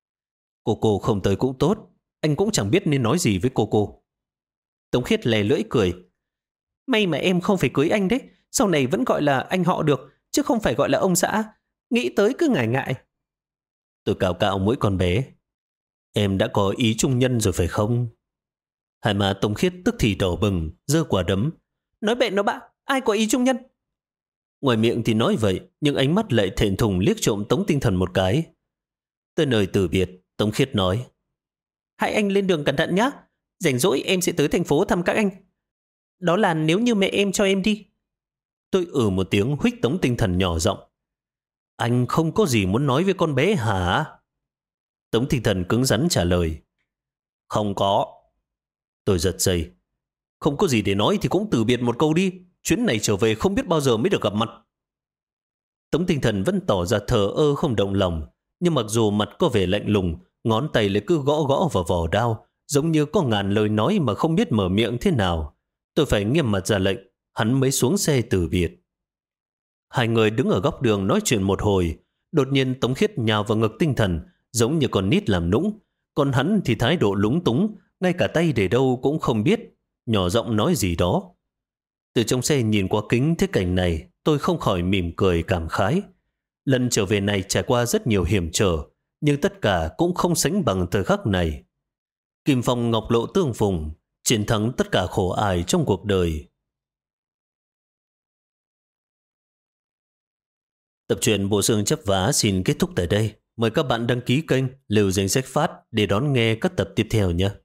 [SPEAKER 1] Cô không tới cũng tốt, anh cũng chẳng biết nên nói gì với cô. Tống Khiết lè lưỡi cười. May mà em không phải cưới anh đấy, sau này vẫn gọi là anh họ được, chứ không phải gọi là ông xã. Nghĩ tới cứ ngại ngại. Tôi cào cào mũi con bé. Em đã có ý trung nhân rồi phải không? Hai má Tống Khiết tức thì đỏ bừng, giơ quả đấm. Nói bậy nó bạ, ai có ý trung nhân? Ngoài miệng thì nói vậy, nhưng ánh mắt lại thẹn thùng liếc trộm Tống Tinh Thần một cái. Tới nơi từ biệt, Tống Khiết nói, hãy anh lên đường cẩn thận nhé. Rảnh rỗi em sẽ tới thành phố thăm các anh. Đó là nếu như mẹ em cho em đi. Tôi một tiếng huých Tống Tinh Thần nhỏ giọng. Anh không có gì muốn nói với con bé hả? Tống Tinh Thần cứng rắn trả lời. Không có. Tôi giật dây. Không có gì để nói thì cũng từ biệt một câu đi. Chuyến này trở về không biết bao giờ mới được gặp mặt. Tống Tinh Thần vẫn tỏ ra thờ ơ không động lòng. Nhưng mặc dù mặt có vẻ lạnh lùng, ngón tay lại cứ gõ gõ vào vỏ đao, giống như có ngàn lời nói mà không biết mở miệng thế nào. Tôi phải nghiêm mặt ra lệnh, hắn mới xuống xe từ biệt. Hai người đứng ở góc đường nói chuyện một hồi, đột nhiên Tống Khiết nhào vào ngực tinh thần, giống như con nít làm nũng. Còn hắn thì thái độ lúng túng, ngay cả tay để đâu cũng không biết, nhỏ giọng nói gì đó. Từ trong xe nhìn qua kính thấy cảnh này, tôi không khỏi mỉm cười cảm khái. Lần trở về này trải qua rất nhiều hiểm trở, nhưng tất cả cũng không sánh bằng thời khắc này. Kim phong ngọc lộ tương phùng, chiến thắng tất cả khổ ải trong cuộc đời. Tập truyện Bộ Xương Chấp Vá xin kết thúc tại đây. Mời các bạn đăng ký kênh Lưu Danh Sách Phát để đón nghe các tập tiếp theo nhé.